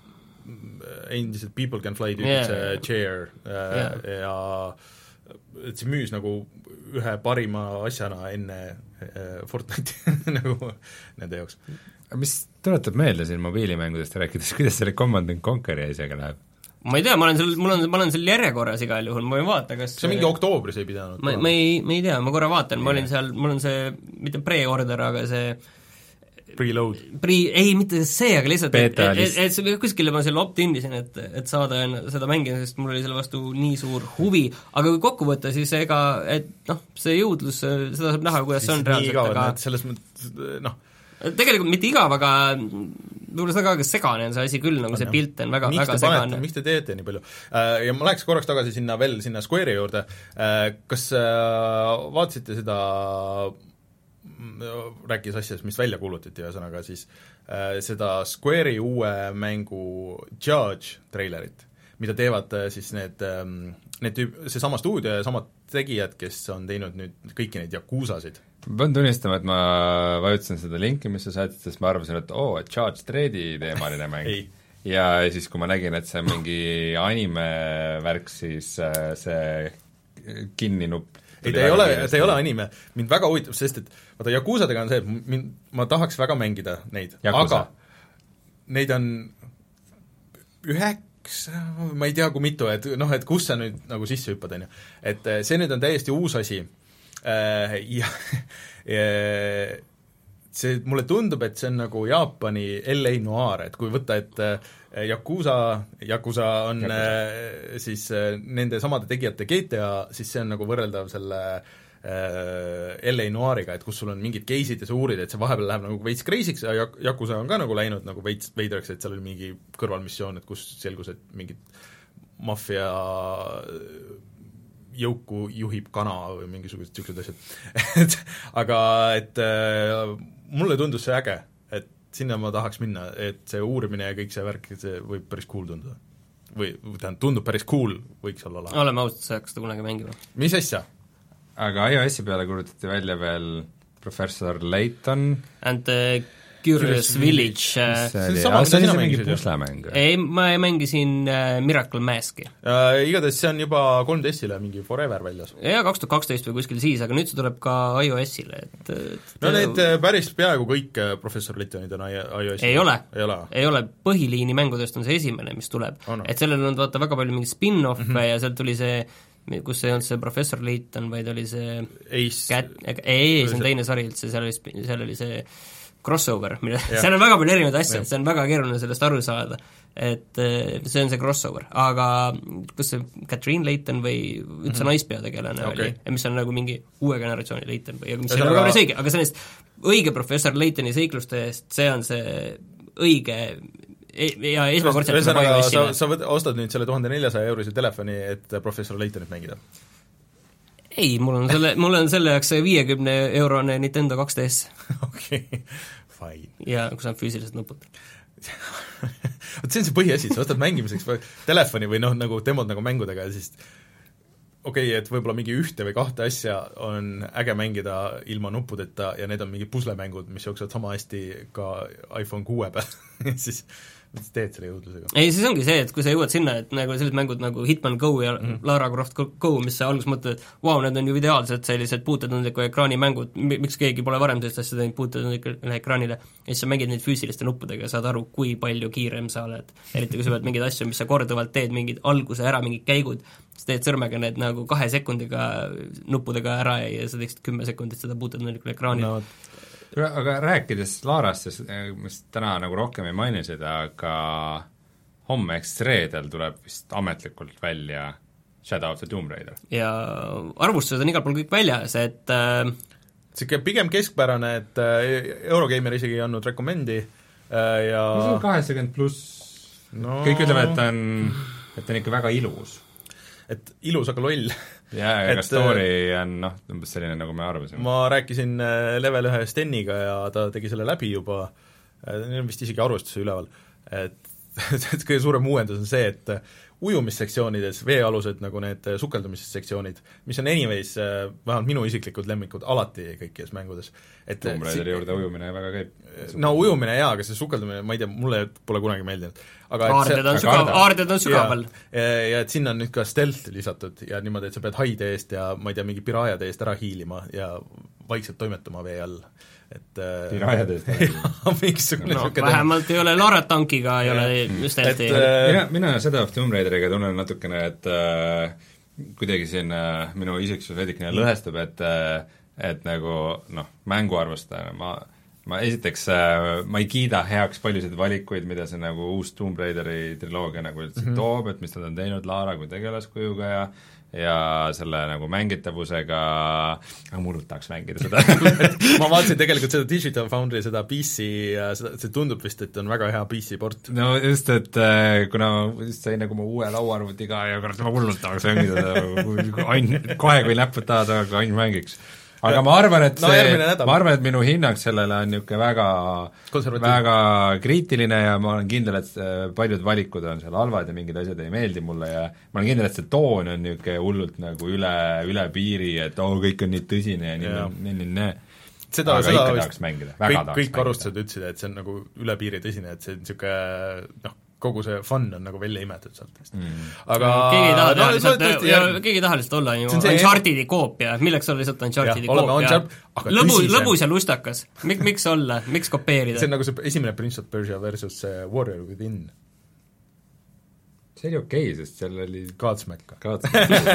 endiselt People Can Fly tüübid yeah., see Chair äh, yeah. ja et see müüs nagu ühe parima asjana enne äh, Fortnite'i nagu nende jaoks. Mis tuletab meelde siin mobiilimängudest rääkides, kuidas selle Command and Conquer'i asjaga läheb? ma ei tea, ma olen seal, mul on, ma olen seal järjekorras igal juhul, ma ei vaata, kas see mingi oktoobris ei pidanud? ma, ma ei, ma ei tea, ma korra vaatan, ma olin seal, mul on see, mitte pre-order, aga see Preload. Pre, ei, mitte see, aga lihtsalt et, et, et, et see kuskile ma selle opt-indisin, et, et saada seda mängida, sest mul oli selle vastu nii suur huvi, aga kui kokku võtta, siis ega, et noh, see jõudlus, seda saab näha, kuidas see on reaalselt, aga selles mõttes, noh tegelikult mitte igav, aga võib-olla seda ka segane on see asi küll, nagu see pilt on väga, väga segane. Miks te teete nii palju? Ja ma läheks korraks tagasi sinna veel, sinna Square'i juurde, kas vaatasite seda rääkis asjast, mis välja kuulutati, ühesõnaga siis äh, seda Square'i uue mängu Judge treilerit, mida teevad äh, siis need, ähm, need tüüp, seesama stuudio ja samad tegijad, kes on teinud nüüd kõiki neid Yakuzasid. ma pean tunnistama, et ma vajutasin seda linki, mis sa saatsid, sest ma arvasin, et oo, et Judge Dreadi teemaline mäng ja siis, kui ma nägin, et see on mingi anime värk, siis äh, see kinni nupp ei, ta ei ole, ta ei ole anime, mind väga huvitab, sest et vaata, Yakuzadega on see, et mind, ma tahaks väga mängida neid, Yakuza. aga neid on üheksa, ma ei tea, kui mitu, et noh, et kus sa nüüd nagu sisse hüppad, on ju. Et see nüüd on täiesti uus asi ja, ja see, mulle tundub, et see on nagu Jaapani L A Noir, et kui võtta, et Yakuza, Yakuza on Yakuza. siis nende samade tegijate G T A, siis see on nagu võrreldav selle L A Noiriga, et kus sul on mingid case'id ja sa uurid, et see vahepeal läheb nagu veits crazy'ks ja Jak-, Yakuza on ka nagu läinud nagu veits veidraks, et seal oli mingi kõrvalmissioon, et kus selgus, et mingid maffia jõuku juhib kana või mingisugused niisugused asjad et aga et äh, mulle tundus see äge, et sinna ma tahaks minna, et see uurimine ja kõik see värk, see võib päris cool tunduda. Või tähendab, tundub päris cool, võiks olla lahe. Oleme ausad, sa hakkas ta kunagi mängima. Mis asja? Aga iOS-i peale kuulutati välja veel Professor Layton and the Curious Village. see oli, aga see oli see mingi puslemäng? Ei, ma mängisin uh, Miracle Maski. Uh, igatahes see on juba kolm D S-ile mingi Forever väljas. Jaa, kaks tuhat kaksteist või kuskil siis, aga nüüd see tuleb ka iOS-ile, et, et no need päris peaaegu kõik Professor Laytonid on iOS-ile. Ei ole, ei ole, ei ole, põhiliini mängudest on see esimene, mis tuleb oh,. No. Et sellel on vaata väga palju mingi spin-off'e mm -hmm. ja sealt tuli see kus ei olnud see Professor Layton, vaid oli see Ace Cat, ei, see on teine sari üldse, seal oli, seal oli see crossover, mille, seal on väga palju erinevaid asju, see on väga keeruline sellest aru saada, et see on see crossover, aga kas see Catherine Layton või üldse mm -hmm. naispeategelane okay. oli, mis on nagu mingi uue generatsiooni Layton või mis on väga päris õige, aga sellest õige Professor Laytoni seikluste eest, see on see õige ja esmakordselt sa, sa, sa võt, ostad nüüd selle tuhande neljasaja eurise telefoni, et Professor Laytonit mängida? Ei, mul on selle, mul on selle jaoks viiekümne eurone Nintendo kaks D S. Okei, fine. Ja kus on füüsilised nupud. Vot see on see põhiasi, sa ostad mängimiseks telefoni või noh, nagu demod nagu mängudega ja siis okei okay,, et võib-olla mingi ühte või kahte asja on äge mängida ilma nuppudeta ja need on mingi puslemängud, mis jooksevad sama hästi ka iPhone kuue peal siis teed selle jõudlusega. Ei, siis ongi see, et kui sa jõuad sinna, et nagu sellised mängud nagu Hitman Go ja mm -hmm. Lara Croft Go, mis sa alguses mõtled, et vau, need on ju ideaalsed sellised puutetundliku ekraani mängud, miks keegi pole varem sellist asja teinud puutetundlikule ekraanile, ja siis sa mängid neid füüsiliste nuppudega ja saad aru, kui palju kiirem sa oled. Eriti kui sa pead mingeid asju, mis sa korduvalt teed, mingid alguse ära, mingid käigud, sa teed sõrmega need nagu kahe sekundiga nuppudega ära ja sa teeksid kümme sekundit seda puutetundlikule ekraanile no. Aga rääkides Larast, mis täna nagu rohkem ei mainisid, aga homme ehk reedel tuleb vist ametlikult välja Shadow of the Tomb Raider. Ja arvustused on igal pool kõik väljas, et äh... siuke pigem keskpärane, et Eurogeimer isegi ei andnud rekomendi ja mis on kaheksakümmend pluss no... kõik ütlevad, et ta on, et ta on ikka väga ilus. Et ilus, aga loll. jaa, aga story on noh, umbes selline, nagu me arvasime. Ma rääkisin level ühe Steniga ja ta tegi selle läbi juba, neil on vist isegi arvustuse üleval, et kõige suurem uuendus on see, et ujumissektsioonides, veealused nagu need sukeldumissektsioonid, mis on anyways, vähemalt minu isiklikud lemmikud alati kõikides mängudes. Tomb Raideri juurde ujumine väga käib. No ujumine jaa, aga see sukeldumine, ma ei tea, mulle pole kunagi meeldinud. Aarded on, sügav, aarded on sügaval. Ja, ja, ja et sinna on nüüd ka stealth lisatud ja niimoodi, et sa pead haide eest ja ma ei tea, mingi piraajade eest ära hiilima ja vaikselt toimetama vee all. Et piraajade eest ära hiilima. No, vähemalt ei ole Lara tankiga, ei ole stealthi. Mina, mina Shadow of Tomb Raideriga tunnen natukene, et äh, kuidagi siin äh, minu isiksus veidikene lõhestub, et äh, et nagu noh, mänguarvustajana ma ma esiteks, ma ei kiida heaks paljusid valikuid, mida see nagu uus Tomb Raideri triloogia nagu üldse mm -hmm. toob, et mis nad on teinud Lara kui tegelaskujuga ja ja selle nagu mängitavusega, aga mullult tahaks mängida seda ma vaatasin tegelikult seda Digital Foundry, seda P C, seda, see tundub vist, et on väga hea P C port. no just, et kuna just sain nagu ma uue lauaarvutiga ja kurat, ma mullult tahaks mängida seda ain-, kohe kui näpud tahad, aga ainult mängiks. aga ma arvan, et see no,, ma arvan, et minu hinnang sellele on niisugune väga väga kriitiline ja ma olen kindel, et paljud valikud on seal halvad ja mingid asjad ei meeldi mulle ja ma olen kindel, et see toon on niisugune hullult nagu üle, üle piiri, et oo, kõik on nii tõsine ja nii, nii, nii, nii seda, aga seda ikka tahaks mängida, väga kõik, tahaks kõik arvustused ütlesid, et see on nagu üle piiri tõsine, et see on niisugune noh, kogu see fun on nagu välja imetud sealt mm.. aga keegi ei taha teha no, lihtsalt, keegi ei taha lihtsalt olla ju Unchartedi koopia, milleks olla lihtsalt Unchartedi koopia? Lõbu, lõbus ja lustakas, Mik, miks olla, miks kopeerida? see on nagu see esimene Prince of Persia versus Warrior Within. see oli okei okay,, sest seal oli Godsmack.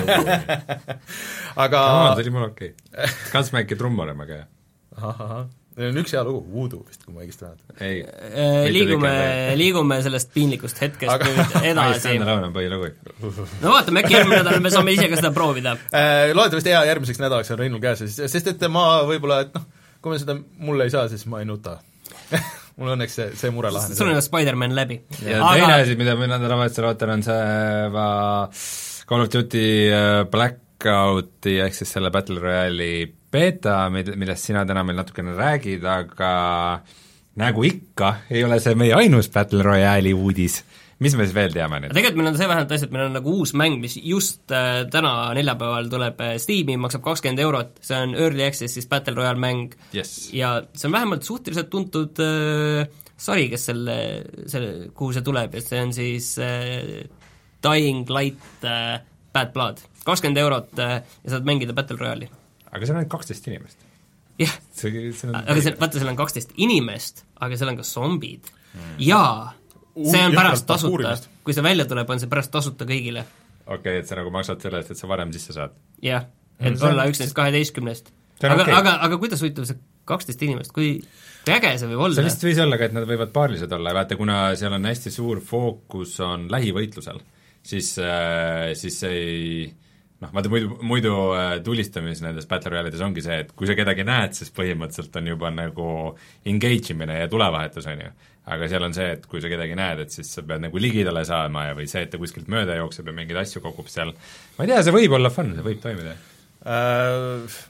Godsmack aga no, see oli mul okei okay. Godsmacki trumm olema ka, jah. ahah, ahah. Neil on üks hea lugu, Voodoo vist, kui ma õigesti mäletan. ei, liigume, liigume sellest piinlikust hetkest aga... nüüd edasi. Laul on põhilugu. no vaatame, äkki järgmine nädal me saame ise ka seda proovida. Loodetavasti hea, järgmiseks nädalaks on Reinul käes, sest et ma võib-olla, et noh, kui me seda mulle ei saa, siis ma ei nuta. mul õnneks see, see mure lahenes. sul on Spider-Man läbi. ja aga... teine asi, mida ma nädalavahetusel ootan, on see va... Call of Duty Blackouti ehk siis selle Battle Royale'i beta, millest sina täna meil natukene räägid, aga nagu ikka, ei ole see meie ainus Battle Royale'i uudis. Mis me siis veel teame nüüd? Tegelikult meil on see vähemalt asi, et meil on nagu uus mäng, mis just äh, täna neljapäeval tuleb Steam'i, maksab kakskümmend eurot, see on Early Access, siis Battle Royale mäng yes. ja see on vähemalt suhteliselt tuntud äh, sari, kes selle, selle, kuhu see tuleb, et see on siis äh, Dying Light äh, Bad Blood. kakskümmend eurot äh, ja saad mängida Battle Royale'i. Aga seal on kaksteist inimest. jah, aga see, vaata, seal on kaksteist inimest, aga seal on ka zombid mm. ja see on pärast tasuta, kui see välja tuleb, on see pärast tasuta kõigile. okei okay,, et sa nagu maksad selle eest, et sa varem sisse saad. jah, et mm, olla üks neist kaheteistkümnest. aga okay., aga, aga kuidas huvitav see kaksteist inimest, kui, kui äge see võib olla? see lihtsalt võis olla ka, et nad võivad paarlised olla, vaata, kuna seal on hästi suur fookus on lähivõitlusel, siis, siis ei noh, vaata muidu, muidu tulistamis nendes Battle Royale'ides ongi see, et kui sa kedagi näed, siis põhimõtteliselt on juba nagu engage imine ja tulevahetus, on ju. Aga seal on see, et kui sa kedagi näed, et siis sa pead nagu ligidale saama ja või see, et ta kuskilt mööda jookseb ja mingeid asju kogub seal. Ma ei tea, see võib olla fun, see võib toimida äh,.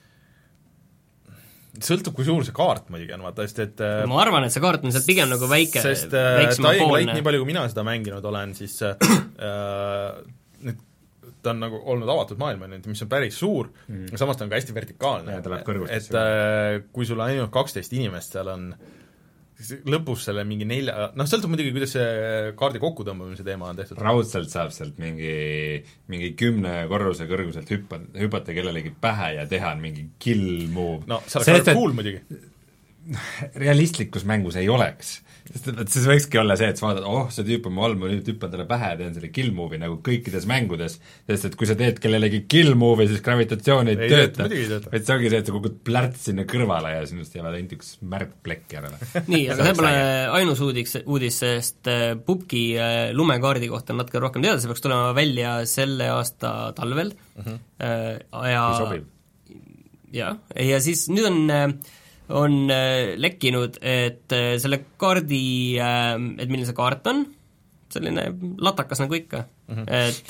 Sõltub, kui suur see kaart muidugi on, vaata, sest et ma arvan, et see kaart on seal pigem nagu väike, sest Dying Light, nii palju kui mina seda mänginud olen, siis äh, nüüd ta on nagu olnud avatud maailma, mis on päris suur mm., aga samas ta on ka hästi vertikaalne, et äh, kui sul on ainult kaksteist inimest, seal on lõpus selle mingi nelja, noh, sõltub muidugi, kuidas see kaardi kokkutõmbamise teema on tehtud. Raudselt saab sealt mingi, mingi kümne korruse kõrguselt hüppa, hüpata kellelegi pähe ja teha mingi kill move. No, see oleks väga cool muidugi. Realistlikus mängus ei oleks. Sest et siis võikski olla see, et sa vaatad, oh, see tüüp on mu all, ma nüüd hüppan talle pähe ja teen selle kill move'i nagu kõikides mängudes, sest et kui sa teed kellelegi kill move'i, siis gravitatsioon ei, ei tööta, et see ongi see, et sa kogud plärts sinna kõrvale ja sinust jäävad ainult üks märkplekk järele. nii, aga see pole ainus uudis, uudis, sest P U B G lumekaardi kohta on natuke rohkem teada, see peaks tulema välja selle aasta talvel uh-huh. ja kui sobib. Ja, ja siis nüüd on on lekkinud, et selle kaardi, et milline see kaart on, selline latakas nagu ikka mm, -hmm.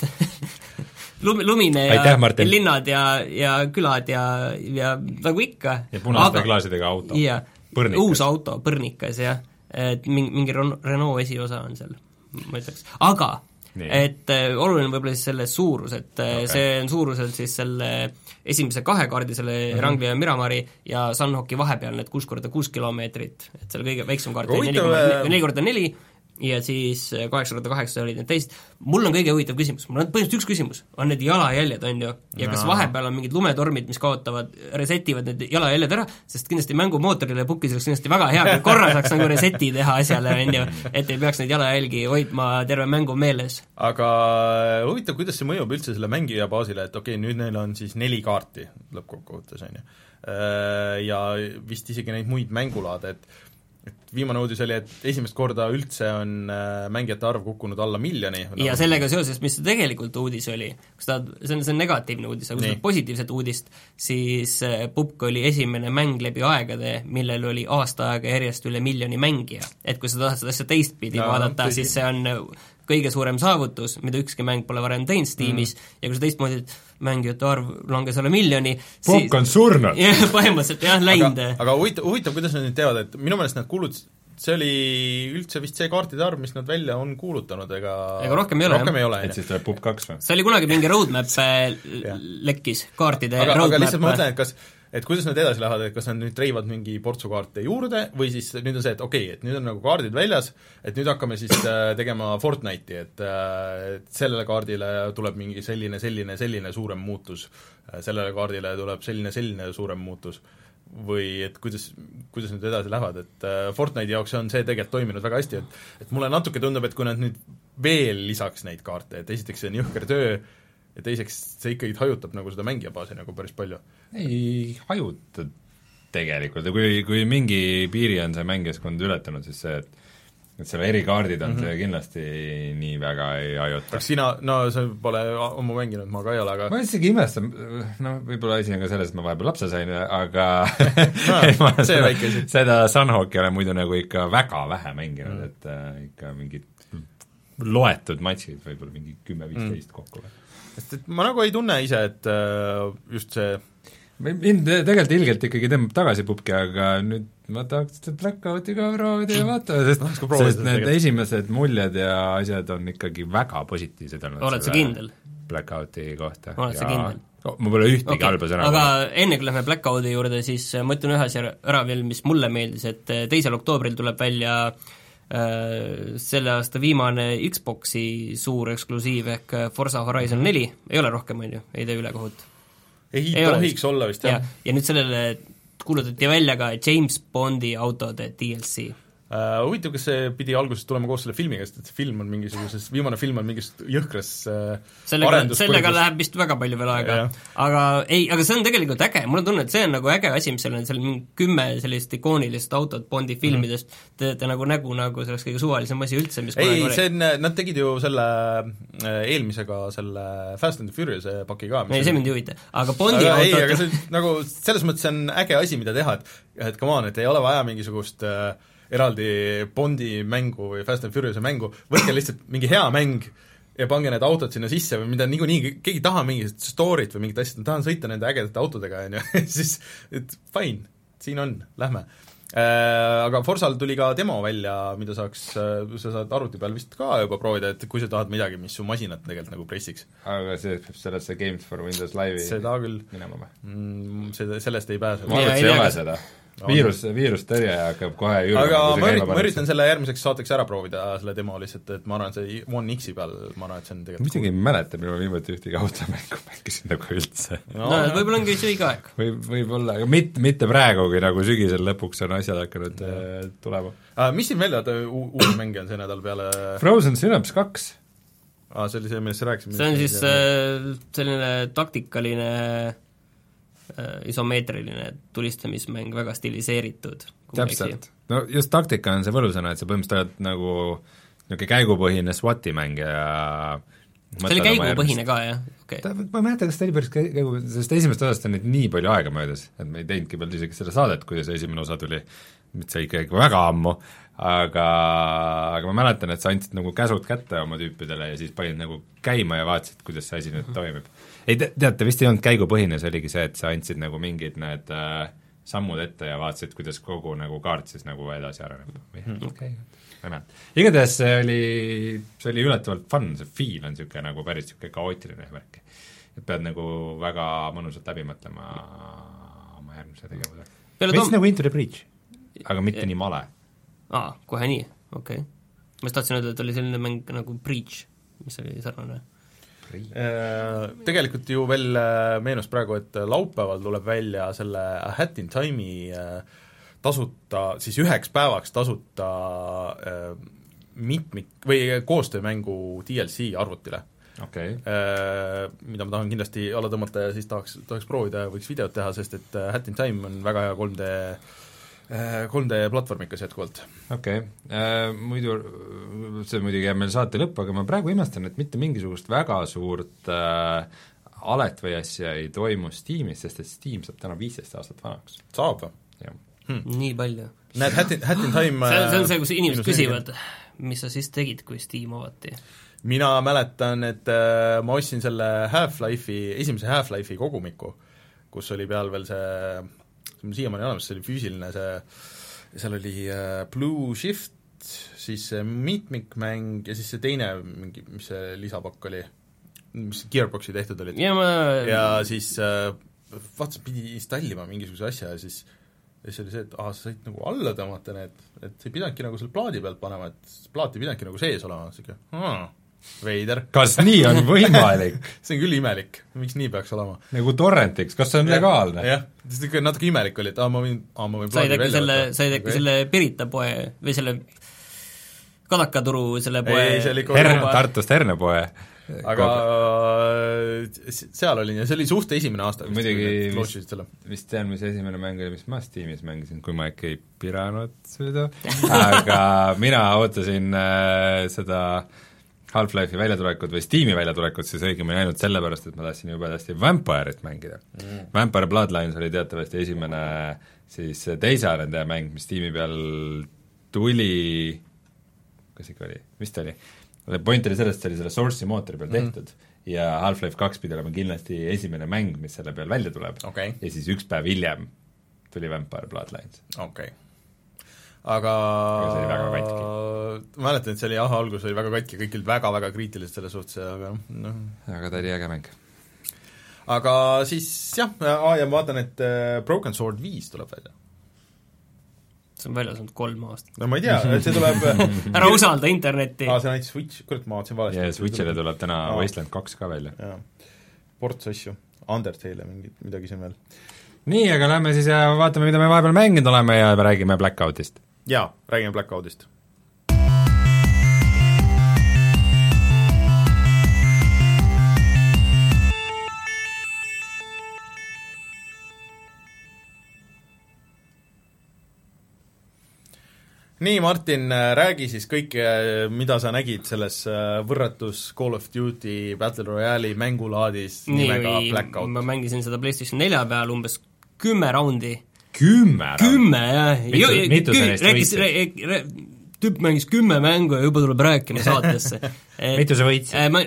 et lumi, lumine ja Aitäh, linnad ja, ja külad ja, ja nagu ikka. Ja punaste klaasidega auto. Ja, uus auto, põrnikas, jah, et mingi, mingi Renault esiosa on seal, ma ütleks, aga nii. Et äh, oluline võib-olla siis selle suurus, et äh, okay. see on suuruselt siis selle esimese kahe kaardi, selle mm -hmm. Wrangli ja Miramari ja Sunhawki vahepeal need kuus korda kuus kilomeetrit, et selle kõige väiksem kaart oli neli korda neli ja siis kaheksa korda kaheksa olid need teist. Mul on kõige huvitav küsimus, mul on põhimõtteliselt üks küsimus, on need jalajäljed, on ju, ja kas no. vahepeal on mingid lumetormid, mis kaotavad, resetivad need jalajäljed ära, sest kindlasti mängumootorile pukis oleks kindlasti väga hea, kui korra saaks nagu reseti teha asjale, on ju, et ei peaks neid jalajälgi hoidma terve mängu meeles. Aga huvitav, kuidas see mõjub üldse selle mängija baasile, et okei okay,, nüüd neil on siis neli kaarti lõppkokkuvõttes, on ju, ja vist isegi neid muid mängulaade, et et viimane uudis oli, et esimest korda üldse on mängijate arv kukkunud alla miljoni. Ja sellega seoses, mis see tegelikult uudis oli, kus ta, see on, see on negatiivne uudis, aga kui see on positiivset uudist, siis P U B G oli esimene mäng läbi aegade, millel oli aasta aega järjest üle miljoni mängija. Et kui sa tahad seda asja teistpidi ja, vaadata, tõsi. Siis see on kõige suurem saavutus, mida ükski mäng pole varem teinud Steamis mm. ja kui sa teistmoodi mängijate arv langes alla miljoni, P U B G on surnud! jah, põhimõtteliselt jah, läinud. Aga, aga huvitav, huvitav, kuidas nad nüüd teavad, et minu meelest nad kuulut-, see oli üldse vist see kaartide arv, mis nad välja on kuulutanud, ega ega rohkem ei ole, rohkem ei ole et siis tuleb P U B G kaks või? see oli kunagi mingi roadmap lekkis, kaartide aga, roadmap. Aga lihtsalt ma mõtlen, et kas et kuidas nad edasi lähevad, et kas nad nüüd treivad mingi portsukaarte juurde või siis nüüd on see, et okei okay,, et nüüd on nagu kaardid väljas, et nüüd hakkame siis tegema Fortnite'i, et, et sellele kaardile tuleb mingi selline, selline, selline suurem muutus, sellele kaardile tuleb selline, selline suurem muutus või et kuidas, kuidas nüüd edasi lähevad, et Fortnite'i jaoks on see tegelikult toiminud väga hästi, et, et mulle natuke tundub, et kui nad nüüd veel lisaks neid kaarte, et esiteks see on jõhker töö, ja teiseks see ikkagi hajutab nagu seda mängijabaasi nagu päris palju. Ei hajuta tegelikult ja kui, kui mingi piiri on see mängijaskond ületanud, siis see, et et selle erikaardid on mm -hmm. see kindlasti nii väga ei ajuta. kas sina, no sa pole ammu mänginud, ma ka ei ole, aga ma isegi imestan, noh, võib-olla asi on ka selles, et ma vahepeal lapse sain, aga no, ma see seda, väike asi. Seda Sunhawki olen muidu nagu ikka väga vähe mänginud mm, -hmm. et äh, ikka mingid loetud matšid, võib-olla mingi kümme-viisteist mm. kokku. sest et ma nagu ei tunne ise, et äh, just see mind tegelikult ilgelt ikkagi tõmbab tagasi pubki, aga nüüd ma tahaks seda Blackouti ka proovida ja vaatama, sest, sest need tegelikult. Esimesed muljed ja asjad on ikkagi väga positiivsed olnud. Oled sa kindel? Blackouti kohta. Oled sa kindel? No, ma pole ühtegi okay. halba sõna. Aga enne kui lähme Blackouti juurde, siis ma ütlen ühe asja ära veel, mis mulle meeldis, et teisel oktoobril tuleb välja äh, selle aasta viimane Xboxi suur eksklusiiv ehk Forza Horizon mm-hmm. neli, ei ole rohkem, on ju, ei tee ülekohut. ei, ei tohiks olla vist, jah. Ja, ja nüüd sellele kuulutati välja ka James Bondi autode D L C. Uh, huvitav, kas see pidi alguses tulema koos selle filmiga, sest et see film on mingisuguses, viimane film on mingist jõhkras uh, sellega, sellega läheb vist väga palju veel aega, aga ei, aga see on tegelikult äge, mul on tunne, et see on nagu äge asi, mis seal on, seal on kümme sellist ikoonilist autot Bondi filmidest mm, -hmm. teete nagu nägu, nagu see oleks kõige suvalisem asi üldse, mis ei, see on, nad tegid ju selle eelmisega selle Fast and the Furious paki ka. ei, see mind ei huvita, aga Bondi aga, autot ei, aga see nagu selles mõttes on äge asi, mida teha, et et come on, et ei ole vaja mingisugust uh, eraldi Bondi mängu või Fast and Furious'e mängu, võtke lihtsalt mingi hea mäng ja pange need autod sinna sisse või mida niikuinii, keegi ei taha mingit story't või mingit asja, ma tahan sõita nende ägedate autodega, on ju, siis et fine, siin on, lähme äh,. Aga Forzal tuli ka demo välja, mida saaks, sa saad arvuti peal vist ka juba proovida, et kui sa tahad midagi, mis su masinat tegelikult nagu pressiks. aga see peab sellesse Games for Windows Live'i seda küll minema või mm,? Seda, sellest ei pääse. ma arvan, et see ei ole seda viirus, viirustõrje hakkab kohe juurde. aga ma üritan, ma üritan selle järgmiseks saateks ära proovida, selle demo lihtsalt, et ma arvan, et see One X-i peal, ma arvan, et see on tegelikult muidugi ei mäleta, minu viimati ühtegi automängu mängisin nagu üldse. no, no võib-olla ongi see õige aeg. Võib, võib-olla, aga mitte, mitte praegugi, nagu sügisel lõpuks on asjad hakanud ja. tulema. Uh, mis siin veel, oota, uus mäng on see nädal peale Frozen Synapse kaks. aa, see oli see, millest sa rääkisid. see on siis äh, selline taktikaline isomeetriline tulistamismäng, väga stiliseeritud. täpselt, no just taktika on see võlusõna, et sa põhimõtteliselt oled nagu niisugune käigupõhine SWAT-i mäng ja see oli käigupõhine ka, jah? Okay. Ta, ma ei mäleta, kas ta oli päris käigu, sest esimest osast on nüüd nii palju aega möödas, et me ei teinudki veel isegi seda saadet, kuidas esimene osa tuli, mitte see ikka väga ammu, aga, aga ma mäletan, et sa andsid nagu käsud kätte oma tüüpidele ja siis panid nagu käima ja vaatasid, kuidas see asi nüüd toimib. ei te, teate, vist ei olnud käigupõhine, see oligi see, et sa andsid nagu mingid need äh, sammud ette ja vaatasid, kuidas kogu nagu kaart siis nagu edasi areneb või hmm. okay. ma ei mäleta. igatahes see oli, see oli ületavalt fun, see feel on niisugune nagu päris niisugune kaootiline värk. et pead nagu väga mõnusalt läbi mõtlema oma järgmise tegevuse. veits tom... nagu Into the Breach, aga mitte e nii male. aa, kohe nii, okei okay.. ma just tahtsin öelda, et oli selline mäng nagu Breach, mis oli sarnane. Tegelikult ju veel meenus praegu, et laupäeval tuleb välja selle A Hat in Time'i tasuta, siis üheks päevaks tasuta mitmik- või koostöömängu D L C arvutile. Okay. Mida ma tahan kindlasti alla tõmmata ja siis tahaks, tahaks proovida ja võiks videot teha, sest et Hat in Time on väga hea kolm D kolm D platvormikas jätkuvalt. okei okay. äh,, muidu see muidugi jääb meil saate lõpp, aga ma praegu imestan, et mitte mingisugust väga suurt äh, alet või asja ei toimu Steamis, sest et Steam saab täna viisteist aastat vanaks. saab või? Hmm. nii palju. näed, Hat in, Hat in Time see, see on see, kus inimesed küsivad, mis sa siis tegid, kui Steam avati? mina mäletan, et äh, ma ostsin selle Half-Life'i, esimese Half-Life'i kogumiku, kus oli peal veel see see on siiamaani olemas, see oli füüsiline, see seal oli uh, Blue Shift, siis see mitmikmäng ja siis see teine mingi, mis see lisapakk oli, mis Gearboxi tehtud olid. ja, ma... ja siis uh, vaatasin, pidi installima mingisuguse asja ja siis ja siis oli see, et ah, sa said nagu alla tõmmata need, et sa ei pidanudki nagu selle plaadi pealt panema, et plaat ei pidanudki nagu sees olema, siuke hmm. veider. kas nii on võimalik? see on küll imelik, miks nii peaks olema? nagu torrentiks, kas see on ja, legaalne? jah, sest ikka natuke imelik oli, et aa, ma võin, aa, ma võin plaadi välja selle, said äkki selle Pirita poe või selle Kadakaturu selle poe ei, Herne, Tartust Herne poe? aga seal olin ja see oli suht esimene aasta muidugi vist, vist tean, mis esimene mäng oli, mis ma Steamis mängisin, kui ma ikka ei piranud seda, aga mina ootasin äh, seda Half-Life'i väljatulekut või Steam'i väljatulekut siis õigemini ainult sellepärast, et ma tahtsin juba hästi Vampire'it mängida mm.. Vampire Bloodlines oli teatavasti esimene siis teise arendaja mäng, mis Steam'i peal tuli, kas ikka oli, mis ta oli? Point oli sellest, see oli selle Source'i mootori peal tehtud mm. ja Half-Life kaks pidi olema kindlasti esimene mäng, mis selle peal välja tuleb okay. ja siis üks päev hiljem tuli Vampire Bloodlines. Okei okay. aga see oli väga katki. Ma mäletan, et see oli jah, algus oli väga katki, kõik olid väga-väga kriitilised selle suhtes, aga noh. Aga ta oli äge mäng. Aga siis jah, ja ma vaatan, et Broken Sword viis tuleb välja. See on väljas olnud kolm aastat. No ma ei tea, see tuleb ära usalda internetti. Aa, see on näiteks Switch, kurat, ma vaatasin valesti. Ja Switchile tuleb täna Aa. Wasteland kaks ka välja. Ports asju, Undertale mingid, midagi siin veel. Nii, aga lähme siis ja vaatame, mida me vahepeal mänginud oleme ja räägime Blackoutist. Jaa, räägime Blackoutist. Nii, Martin, räägi siis kõike, mida sa nägid selles võrratus Call of Duty Battle Royale'i mängulaadis nimega Blackout. Ma mängisin seda PlayStation nelja peal umbes kümme raundi. Kümme raundi? Kümme, jah. Mitu, mitu sa neist võitsid? Tüüp mängis kümme mängu ja juba tuleb rääkima saatesse. Mitu sa võitsid? Ma,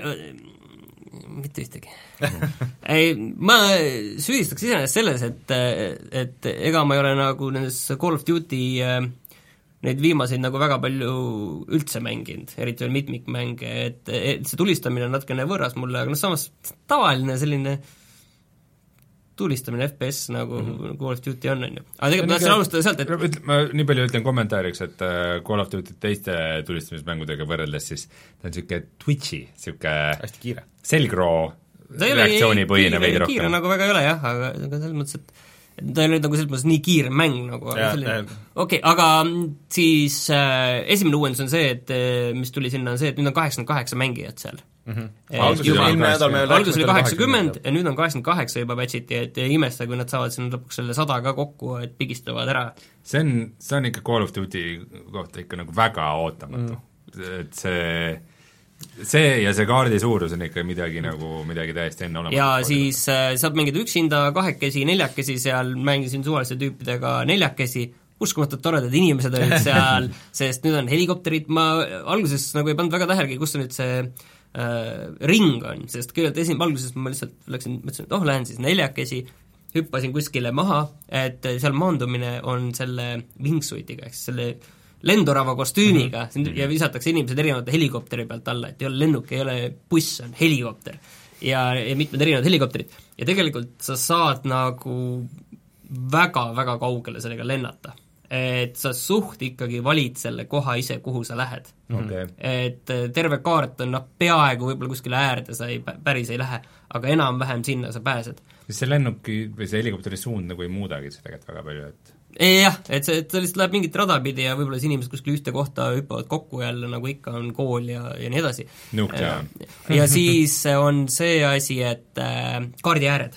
mitte ühtegi. ei, ma süüdistaks iseenesest selles, et, et ega ma ei ole nagu nendes Call of Duty neid viimaseid nagu väga palju üldse mänginud, eriti veel mitmikmänge, et, et see tulistamine on natukene võrras mulle, aga noh, samas tavaline selline tulistamine F P S nagu mm-hmm. Call of Duty on, on ju. Aga tegelikult ma tahtsin alustada sealt, et ma nii palju ütlen kommentaariks, et Call of Duty teiste tulistamismängudega võrreldes siis ta on niisugune twitchy, niisugune hästi kiire. Selgroo reaktsioonipõhine veidi rohkem. Kiire nagu väga ei ole jah, aga, aga selles mõttes, et ta oli nagu selles mõttes nii kiire mäng nagu, okei okay,, aga siis äh, esimene uuendus on see, et mis tuli sinna, on see, et nüüd on kaheksakümmend kaheksa mängijat seal mm-hmm.. algus oli kaheksakümmend ja nüüd on kaheksakümmend kaheksa juba patchiti, et ei imesta, kui nad saavad sinna lõpuks selle sada ka kokku, et pigistavad ära. See on, see on ikka Call of Duty kohta ikka nagu väga ootamatu mm., et see see ja see kaardi suurus on ikka midagi nagu, midagi täiesti enne olemas. Ja siis äh, saab mängida üksinda, kahekesi, neljakesi, seal mängisin suvaliste tüüpidega neljakesi, uskumatult toredad inimesed olid seal, sest nüüd on helikopterid, ma alguses nagu ei pannud väga tähelegi, kus nüüd see äh, ring on, sest kõigepealt esim-, alguses ma lihtsalt läksin, mõtlesin, et oh, lähen siis neljakesi, hüppasin kuskile maha, et seal maandumine on selle wingsuitiga, ehk selle lendurava kostüümiga mm-hmm. ja visatakse inimesed erinevate helikopteri pealt alla, et ei ole lennuk, ei ole buss, on helikopter. Ja, ja mitmed erinevad helikopterid. Ja tegelikult sa saad nagu väga-väga kaugele sellega lennata. Et sa suht ikkagi valid selle koha ise, kuhu sa lähed. Okay. Et terve kaart on noh, peaaegu võib-olla kuskile äärde, sa ei, päris ei lähe, aga enam-vähem sinna sa pääsed. See lennuki või see helikopteri suund nagu ei muudagi seda tegelikult väga palju, et ei jah, et see, et ta lihtsalt läheb mingit rada pidi ja võib-olla siis inimesed kuskil ühte kohta hüppavad kokku jälle, nagu ikka on kool ja, ja nii edasi. Ja, ja siis on see asi, et äh, kaardi ääred.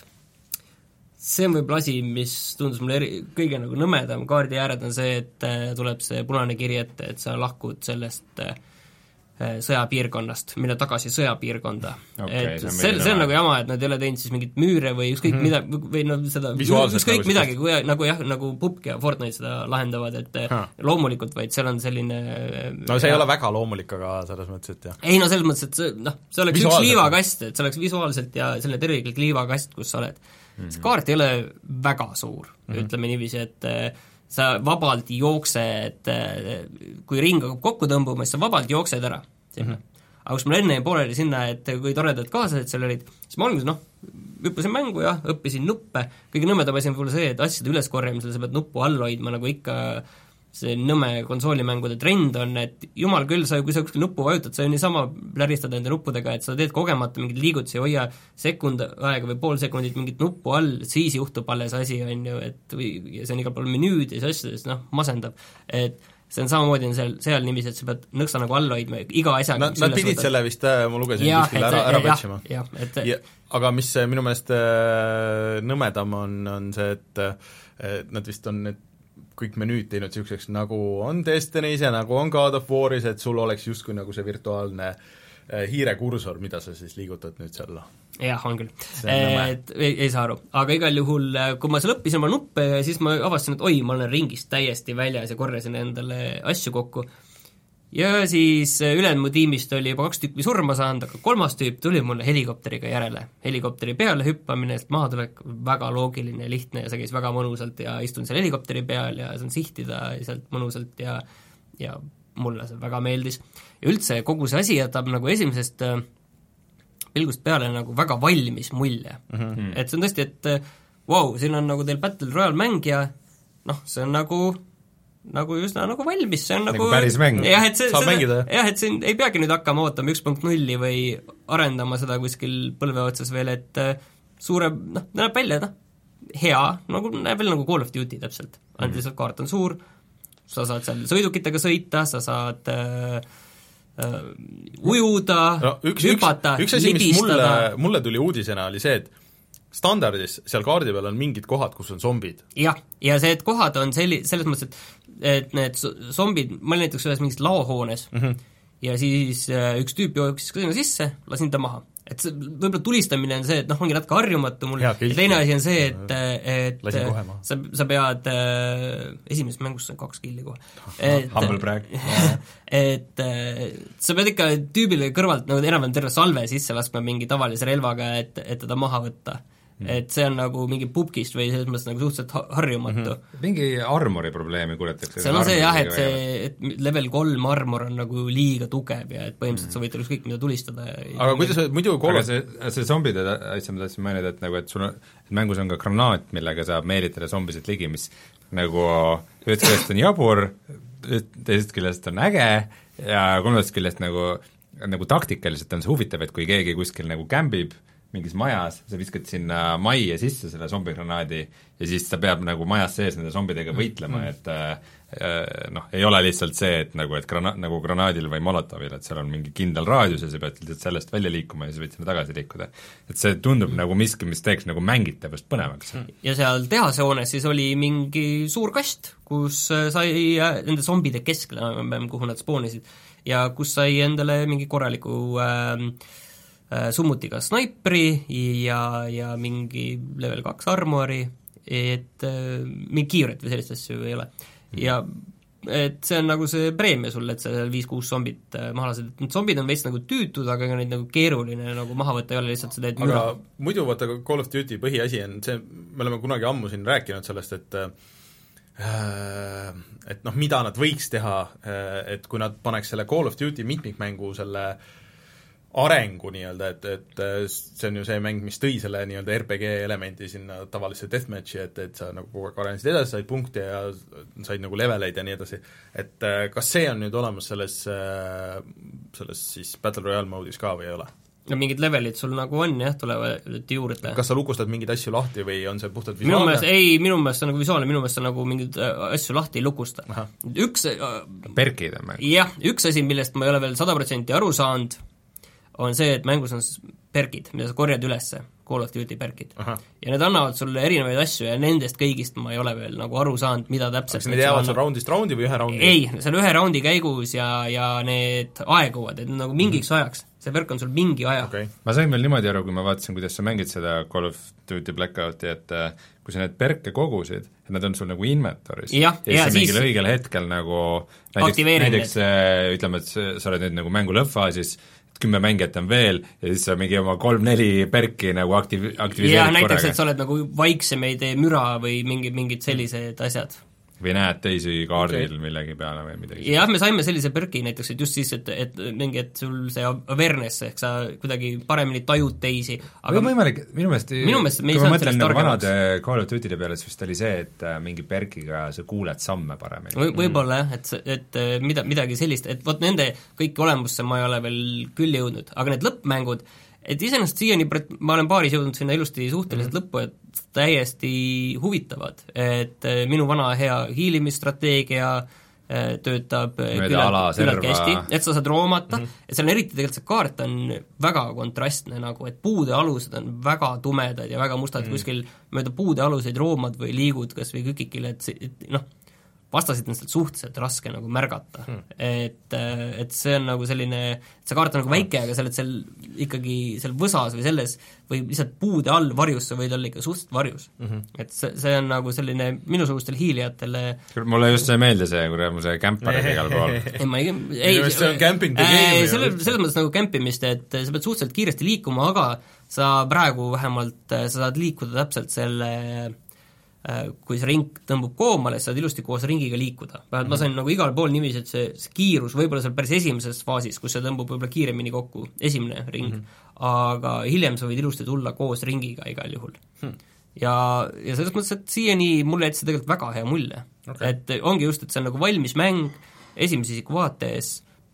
See on võib-olla asi, mis tundus mulle eri, kõige nagu nõmedam, kaardi ääred on see, et äh, tuleb see punane kiri ette, et sa lahkud sellest äh, sõjapiirkonnast, mine tagasi sõjapiirkonda okay,. et see, see on nagu jama, et nad ei ole teinud siis mingit müüre või ükskõik mm-hmm. mida, või no seda ükskõik nagu midagi, kui nagu jah, nagu Pupk ja Fortnite seda lahendavad, et ha. loomulikult, vaid seal on selline no see ja, ei ole väga loomulik, aga selles mõttes, et jah. ei no selles mõttes, et see, noh, see oleks üks liivakast, et see oleks visuaalselt ja selline terviklik liivakast, kus sa oled mm-hmm. see kaart ei ole väga suur mm-hmm. ütleme niiviisi, et sa vabalt jooksed, kui ring hakkab kokku tõmbuma, siis sa vabalt jooksed ära sinna mm. -hmm. aga kus mul enne pooleli sinna, et kui toredad kaaslased seal olid, siis ma alguses noh, hüppasin mängu ja õppisin nuppe, kõige nõmedam asi on võib-olla see, et asjade üleskorjamisel sa pead nuppu all hoidma, nagu ikka see nõme konsoolimängude trend on, et jumal küll, sa, kui sa kuskil nuppu vajutad, sa ju niisama pläristad enda nuppudega, et sa teed kogemata mingid liigutusi, hoia sekund aega või pool sekundit mingit nuppu all, siis juhtub alles asi, on ju, et või ja see on igal pool menüüd ja see asjadest, noh, masendav. Et, see on samamoodi on seal, seal niiviisi, et sa pead nõksa nagu all hoidma iga asjaga Nad, nad pidid võtad. Selle vist, ma lugesin ja, kuskil ära, ära patchima. Et... Ja, aga mis minu meelest nõmedam on, on see, et, et nad vist on need kõik menüüd teinud niisuguseks, nagu on Destiny's ja nagu on God of War'is, et sul oleks justkui nagu see virtuaalne hiirekursor, mida sa siis liigutad nüüd seal. Jah, on küll. Et, ei, ei saa aru. Aga igal juhul, kui ma seal õppisin oma nuppe, siis ma avastasin, et oi, ma olen ringist täiesti väljas ja korjasin endale asju kokku. Ja siis ülejäänud mu tiimist oli juba kaks tükki surma saanud, aga kolmas tüüp tuli mulle helikopteriga järele. Helikopteri peale hüppamine, sest maha tulek väga loogiline ja lihtne ja see käis väga mõnusalt ja istun seal helikopteri peal ja saan sihtida sealt mõnusalt ja, ja mulle see väga meeldis. Ja üldse kogu see asi jätab nagu esimesest pilgust peale nagu väga valmis mulje. Mm-hmm. Et see on tõesti, et vau, wow, siin on nagu teil Battle Royale mäng ja noh, see on nagu nagu just nagu valmis, see on nagu, nagu päris mäng. Jah, et see, saab seda, mängida. Jah, et siin ei peagi nüüd hakkama ootama üks punkt null või arendama seda kuskil põlve otsas veel, et suure, noh, näeb välja, noh, hea, nagu näeb veel nagu Call of Duty täpselt. Ainult mm-hmm. lihtsalt kaart on suur, sa saad seal sõidukitega sõita, sa saad äh, äh, ujuda no,, üks, hüpata, üks, üks asi, mis mulle, mulle tuli uudisena, oli see, et standardis seal kaardi peal on mingid kohad, kus on zombid. Jah, ja see, et kohad on selli-, selles mõttes, et et need zombid, ma olin näiteks ühes mingis laohoones mm-hmm. ja siis äh, üks tüüp jooksis ka sinna sisse, lasin ta maha. Et see, võib-olla tulistamine on see, et noh, ongi natuke harjumatu mul, ja teine asi on see, et, et sa, sa pead äh, esimeses mängus on kaks killi kohe. Humble brag. et äh, sa pead ikka tüübile kõrvalt nagu enam-vähem terve salve sisse laskma mingi tavalise relvaga, et, et teda maha võtta. Mm. Et see on nagu mingi pubkist või selles mõttes nagu suhteliselt harjumatu. Mm-hmm. Mingi armori probleemi kuuletakse. See on see jah, et see et level kolm armor on nagu liiga tugev ja et põhimõtteliselt mm. sa võid ükskõik mida tulistada. Aga kuidas muidu kolm... Aga see, see zombide asja ma tahtsin mainida, et nagu, et sul on, et mängus on ka granaat, millega saab meelitada zombisid ligi, mis nagu ühest küljest on jabur, teisest küljest on äge ja kolmandast küljest nagu, nagu taktikaliselt on see huvitav, et kui keegi kuskil nagu kämbib mingis majas, sa viskad sinna majja sisse selle zombigranaadi ja siis ta peab nagu majas sees nende zombidega võitlema mm., et äh, noh, ei ole lihtsalt see, et nagu, et grana-, nagu granaadil või molotovil, et seal on mingi kindel raadius ja sa pead lihtsalt sellest välja liikuma ja sa võid sinna tagasi liikuda. Et see tundub mm. nagu miski, mis teeks nagu mängitavust põnevaks. Ja seal tehasehoones siis oli mingi suur kast, kus sai nende zombide keskel, kuhu nad spoonisid, ja kus sai endale mingi korraliku äh, summutiga snaipri ja, ja mingi level kaks armori, et äh, mingi kiiret või sellist asju ei ole. Ja et see on nagu see preemia sulle, et sa viis-kuus zombit äh, maha lased, et need zombid on veits nagu tüütud, aga neid nagu keeruline nagu maha võtta ei ole, lihtsalt sa teed aga müra. Muidu vaata Call of Duty põhiasi on see, me oleme kunagi ammu siin rääkinud sellest, et äh, et noh, mida nad võiks teha, et kui nad paneks selle Call of Duty mitmikmängu selle arengu nii-öelda, et, et see on ju see mäng, mis tõi selle nii-öelda R P G elemendi sinna tavalisse deathmatchi, et, et sa nagu kogu aeg arenesid edasi, said punkte ja said nagu leveleid ja nii edasi. Et kas see on nüüd olemas selles, selles siis Battle Royale mode'is ka või ei ole? No mingid levelid sul nagu on jah, tulevad juurde. Kas sa lukustad mingeid asju lahti või on see puhtalt visuaalne? Minu meelest, ei, minu meelest on nagu visuaalne, minu meelest on nagu mingid asju lahti ei lukusta. Aha. Üks Perkid on mäng. Jah, üks asi, millest ma ei ole veel sada protsenti aru saanud, on see, et mängus on perkid, mida sa korjad ülesse, Call of Duty perkid. Aha. Ja need annavad sulle erinevaid asju ja nendest kõigist ma ei ole veel nagu aru saanud, mida täpselt kas need jäävad sul raundist raundi või ühe raundi? Ei, see on ühe raundi käigus ja, ja need aeguvad, et nagu mingiks mm. ajaks. See perk on sul mingi aja. Okay. Ma sain veel niimoodi aru, kui ma vaatasin, kuidas sa mängid seda Call of Duty Blackouti, et kui sa need perke kogusid, et nad on sul nagu inventoris ja, ja, ja siis mingil õigel hetkel nagu näiteks, näiteks ütleme, et sa oled nüüd nagu mängu lõppfaasis, kümme mängijat on veel ja siis sa mingi oma kolm-neli perki nagu aktiv-, aktiviseerid ja näiteks, korraga. Et sa oled nagu vaiksem, ei tee müra või mingi, mingid sellised asjad. Või näed teisi kaardil okay. millegi peale või midagi. Jah, me saime sellise perki näiteks, et just siis, et, et mingi, et sul see awareness, ehk sa kuidagi paremini tajud teisi. Aga või võimalik, minu meelest, minu meelest kui ma mõtlen nagu vanade Call of Duty'de peale, siis vist oli see, et mingi perkiga sa kuuled samme paremini. Või, võib-olla jah, et, et mida, midagi sellist, et vot nende kõiki olemusse ma ei ole veel küll jõudnud, aga need lõppmängud, et iseenesest siiani ma olen paaris jõudnud sinna ilusti suhteliselt mm-hmm. lõppu, et täiesti huvitavad, et minu vana hea hiilimisstrateegia töötab küllalt, küllalt hästi, et sa saad roomata mm, -hmm. et seal on eriti tegelikult see kaart on väga kontrastne nagu, et puude alused on väga tumedad ja väga mustad mm, -hmm. kuskil mööda puude aluseid roomad või liigud kas või kükikil, et, et noh, vastasid on sealt suhteliselt raske nagu märgata hmm., et, et see on nagu selline, see kaart on nagu väike, aga sa oled seal ikkagi seal võsas või selles või lihtsalt puude all varjus, sa võid olla ikka suhteliselt varjus mm. -hmm. et see, see on nagu selline minusugustel hiilijatele mulle just see meelde see, kui mu see kämpar oli igal pool. ei, ma ei, ei, see on camping the game. Selles, selles mõttes nagu kämpimist, et sa pead suhteliselt kiiresti liikuma, aga sa praegu vähemalt, sa saad liikuda täpselt selle kui see ring tõmbub koomale, saad ilusti koos ringiga liikuda. Vähemalt mm-hmm. ma sain nagu igal pool niiviisi, et see, see kiirus võib-olla seal päris esimeses faasis, kus see tõmbub võib-olla kiiremini kokku, esimene ring mm, -hmm. aga hiljem sa võid ilusti tulla koos ringiga igal juhul hmm.. ja, ja selles mõttes, et siiani mulle jättis see tegelikult väga hea mulje okay.. et ongi just, et see on nagu valmis mäng, esimese isiku vaates,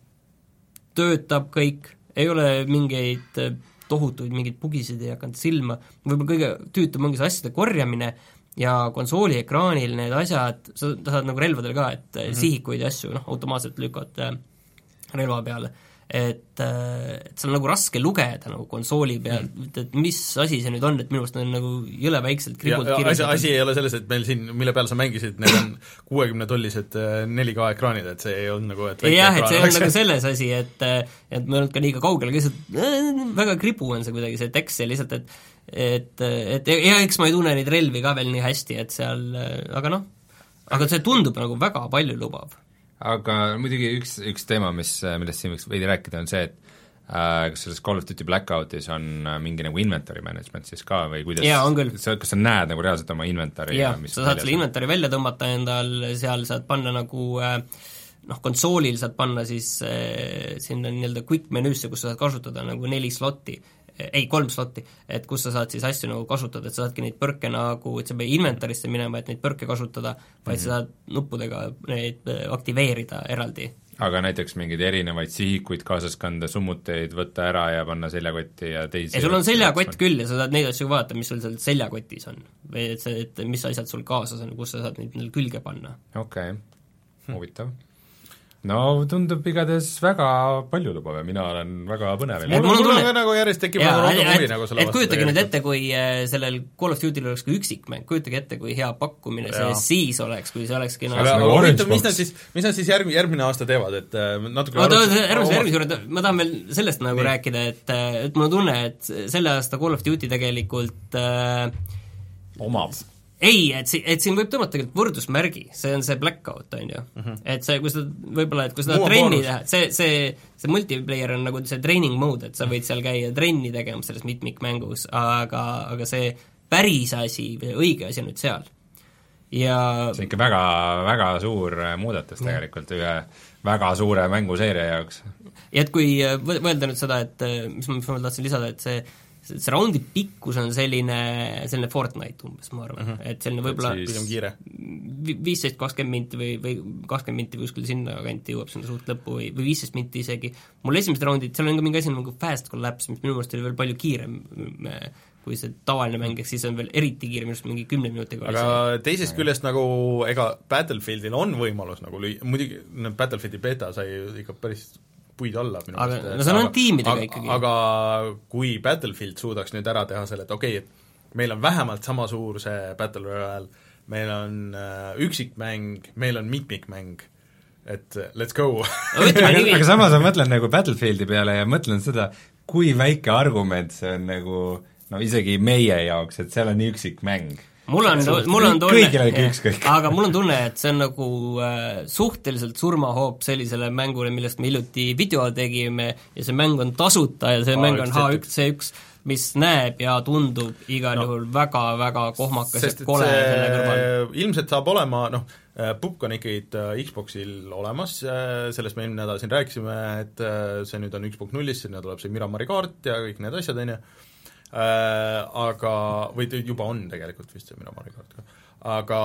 töötab kõik, ei ole mingeid tohutuid mingeid bugisid ei hakanud silma, võib-olla kõige tüütum ongi see asjade korjamine ja konsooli ekraanil need asjad, sa saad nagu relvadel ka, et mm -hmm. sihikuid ja asju noh, automaatselt lükad relva peale, et, et seal on nagu raske lugeda nagu konsooli peal mm, -hmm. et mis asi see nüüd on, et minu arust on nagu jõle väikselt kribult kirjutatud. Asi ei ole selles, et meil siin, mille peal sa mängisid, need on kuuekümne tollised neli K ekraanid, et see ei olnud nagu, et väike jah, et see on nagu selles asi, et et me ei olnud ka liiga kaugele, lihtsalt väga kribu on see kuidagi, see tekst ja lihtsalt, et et, et ja eks ma ei tunne neid relvi ka veel nii hästi, et seal, aga noh, aga see tundub nagu väga palju lubav. Aga muidugi üks, üks teema, mis, millest siin võiks veidi rääkida, on see, et äh, kas selles Call of Duty Blackoutis on mingi nagu inventory management siis ka või kuidas jaa, on küll. Kas sa näed nagu reaalselt oma inventory jaa, sa saad selle inventory välja tõmmata endal, seal saad panna nagu äh, noh, konsoolil saad panna siis äh, sinna nii-öelda quick menüüsse, kus sa saad kasutada nagu neli slotti, ei, kolm slotti, et kus sa saad siis asju nagu kasutada, et sa saadki neid põrke nagu, et sa ei pea inventarisse minema, et neid põrke kasutada, vaid mm -hmm. sa saad nuppudega neid aktiveerida eraldi. Aga näiteks mingeid erinevaid sihikuid kaasas kanda, summuteid võtta ära ja panna seljakotti ja teisi ei, sul on seljakott küll ja sa saad neid asju vaadata, mis sul seal seljakotis on. Või et see, et mis asjad sul kaasas on, kus sa saad neid neil külge panna. okei okay., huvitav hm. No tundub igatahes väga palju lubav ja mina olen väga põnev. mul, mul on tunne, nagu järjest tekib ja, nagu rohkem huvi nagu selle vastu. Et kujutage nüüd ette, kui sellel Call of Duty'l oleks ka üksikmäng, kujutage ette, kui hea pakkumine see ja. siis oleks, kui see olekski nagu aga huvitav, mis nad siis, mis nad siis järg, järgmine aasta teevad, et natuke no, arvus... järgmise, järgmise juurde, ma tahan veel sellest nagu Nii. rääkida, et, et mul on tunne, et selle aasta Call of Duty tegelikult äh, omab ei, et, si, et siin võib tõmmata tegelikult võrdusmärgi, see on see Blackout, on ju mm. -hmm. et see, kui seda, võib-olla, et kui seda trenni teha, see, see, see multiplayer on nagu see training mode, et sa võid seal käia trenni tegemas selles mitmikmängus, aga, aga see päris asi, õige asi on nüüd seal. ja see on ikka väga, väga suur muudatus tegelikult mm. ühe väga suure mänguseeria jaoks. ja et kui mõelda nüüd seda, et mis ma, mis ma tahtsin lisada, et see see, see raundi pikkus on selline, selline Fortnite umbes, ma arvan mm, -hmm. et selline võib-olla pigem kiire viisteist kakskümmend minti või, või kakskümmend minti või kuskil sinna kanti jõuab sinna suht lõppu või, või viisteist minti isegi. mul esimesed raundid, seal on ka mingi asi nagu fast collapse, mis minu meelest oli veel palju kiirem kui see tavaline mäng, ehk siis on veel eriti kiire, minu arust mingi kümne minutiga. aga teisest küljest nagu ega Battlefieldil on võimalus nagu lüü-, muidugi Battlefieldi beta sai ikka päris puid alla minu aga meelest, no see on tiimidega aga, ikkagi. aga kui Battlefield suudaks nüüd ära teha selle, et okei okay,, et meil on vähemalt sama suur see Battle Royale, meil on äh, üksikmäng, meil on mitmikmäng, et let's go aga, aga samas ma mõtlen nagu Battlefieldi peale ja mõtlen seda, kui väike argument see on nagu no isegi meie jaoks, et seal on üksikmäng. mul on, mul on tunne, aga mul on tunne, et see on nagu äh, suhteliselt surmahoop sellisele mängule, millest me hiljuti video tegime ja see mäng on tasuta ja see Aa, mäng on H üks C üks, mis näeb ja tundub igal no. juhul väga-väga kohmakas ja kole selle kõrval. Ilmselt saab olema, noh, Pupk on ikkagi Xboxil olemas, sellest me eelmine nädal siin rääkisime, et see nüüd on üks punkt null, sinna tuleb see Miramari kaart ja kõik need asjad, on ju, Äh, aga, või juba on tegelikult vist see Miramari kaart ka, aga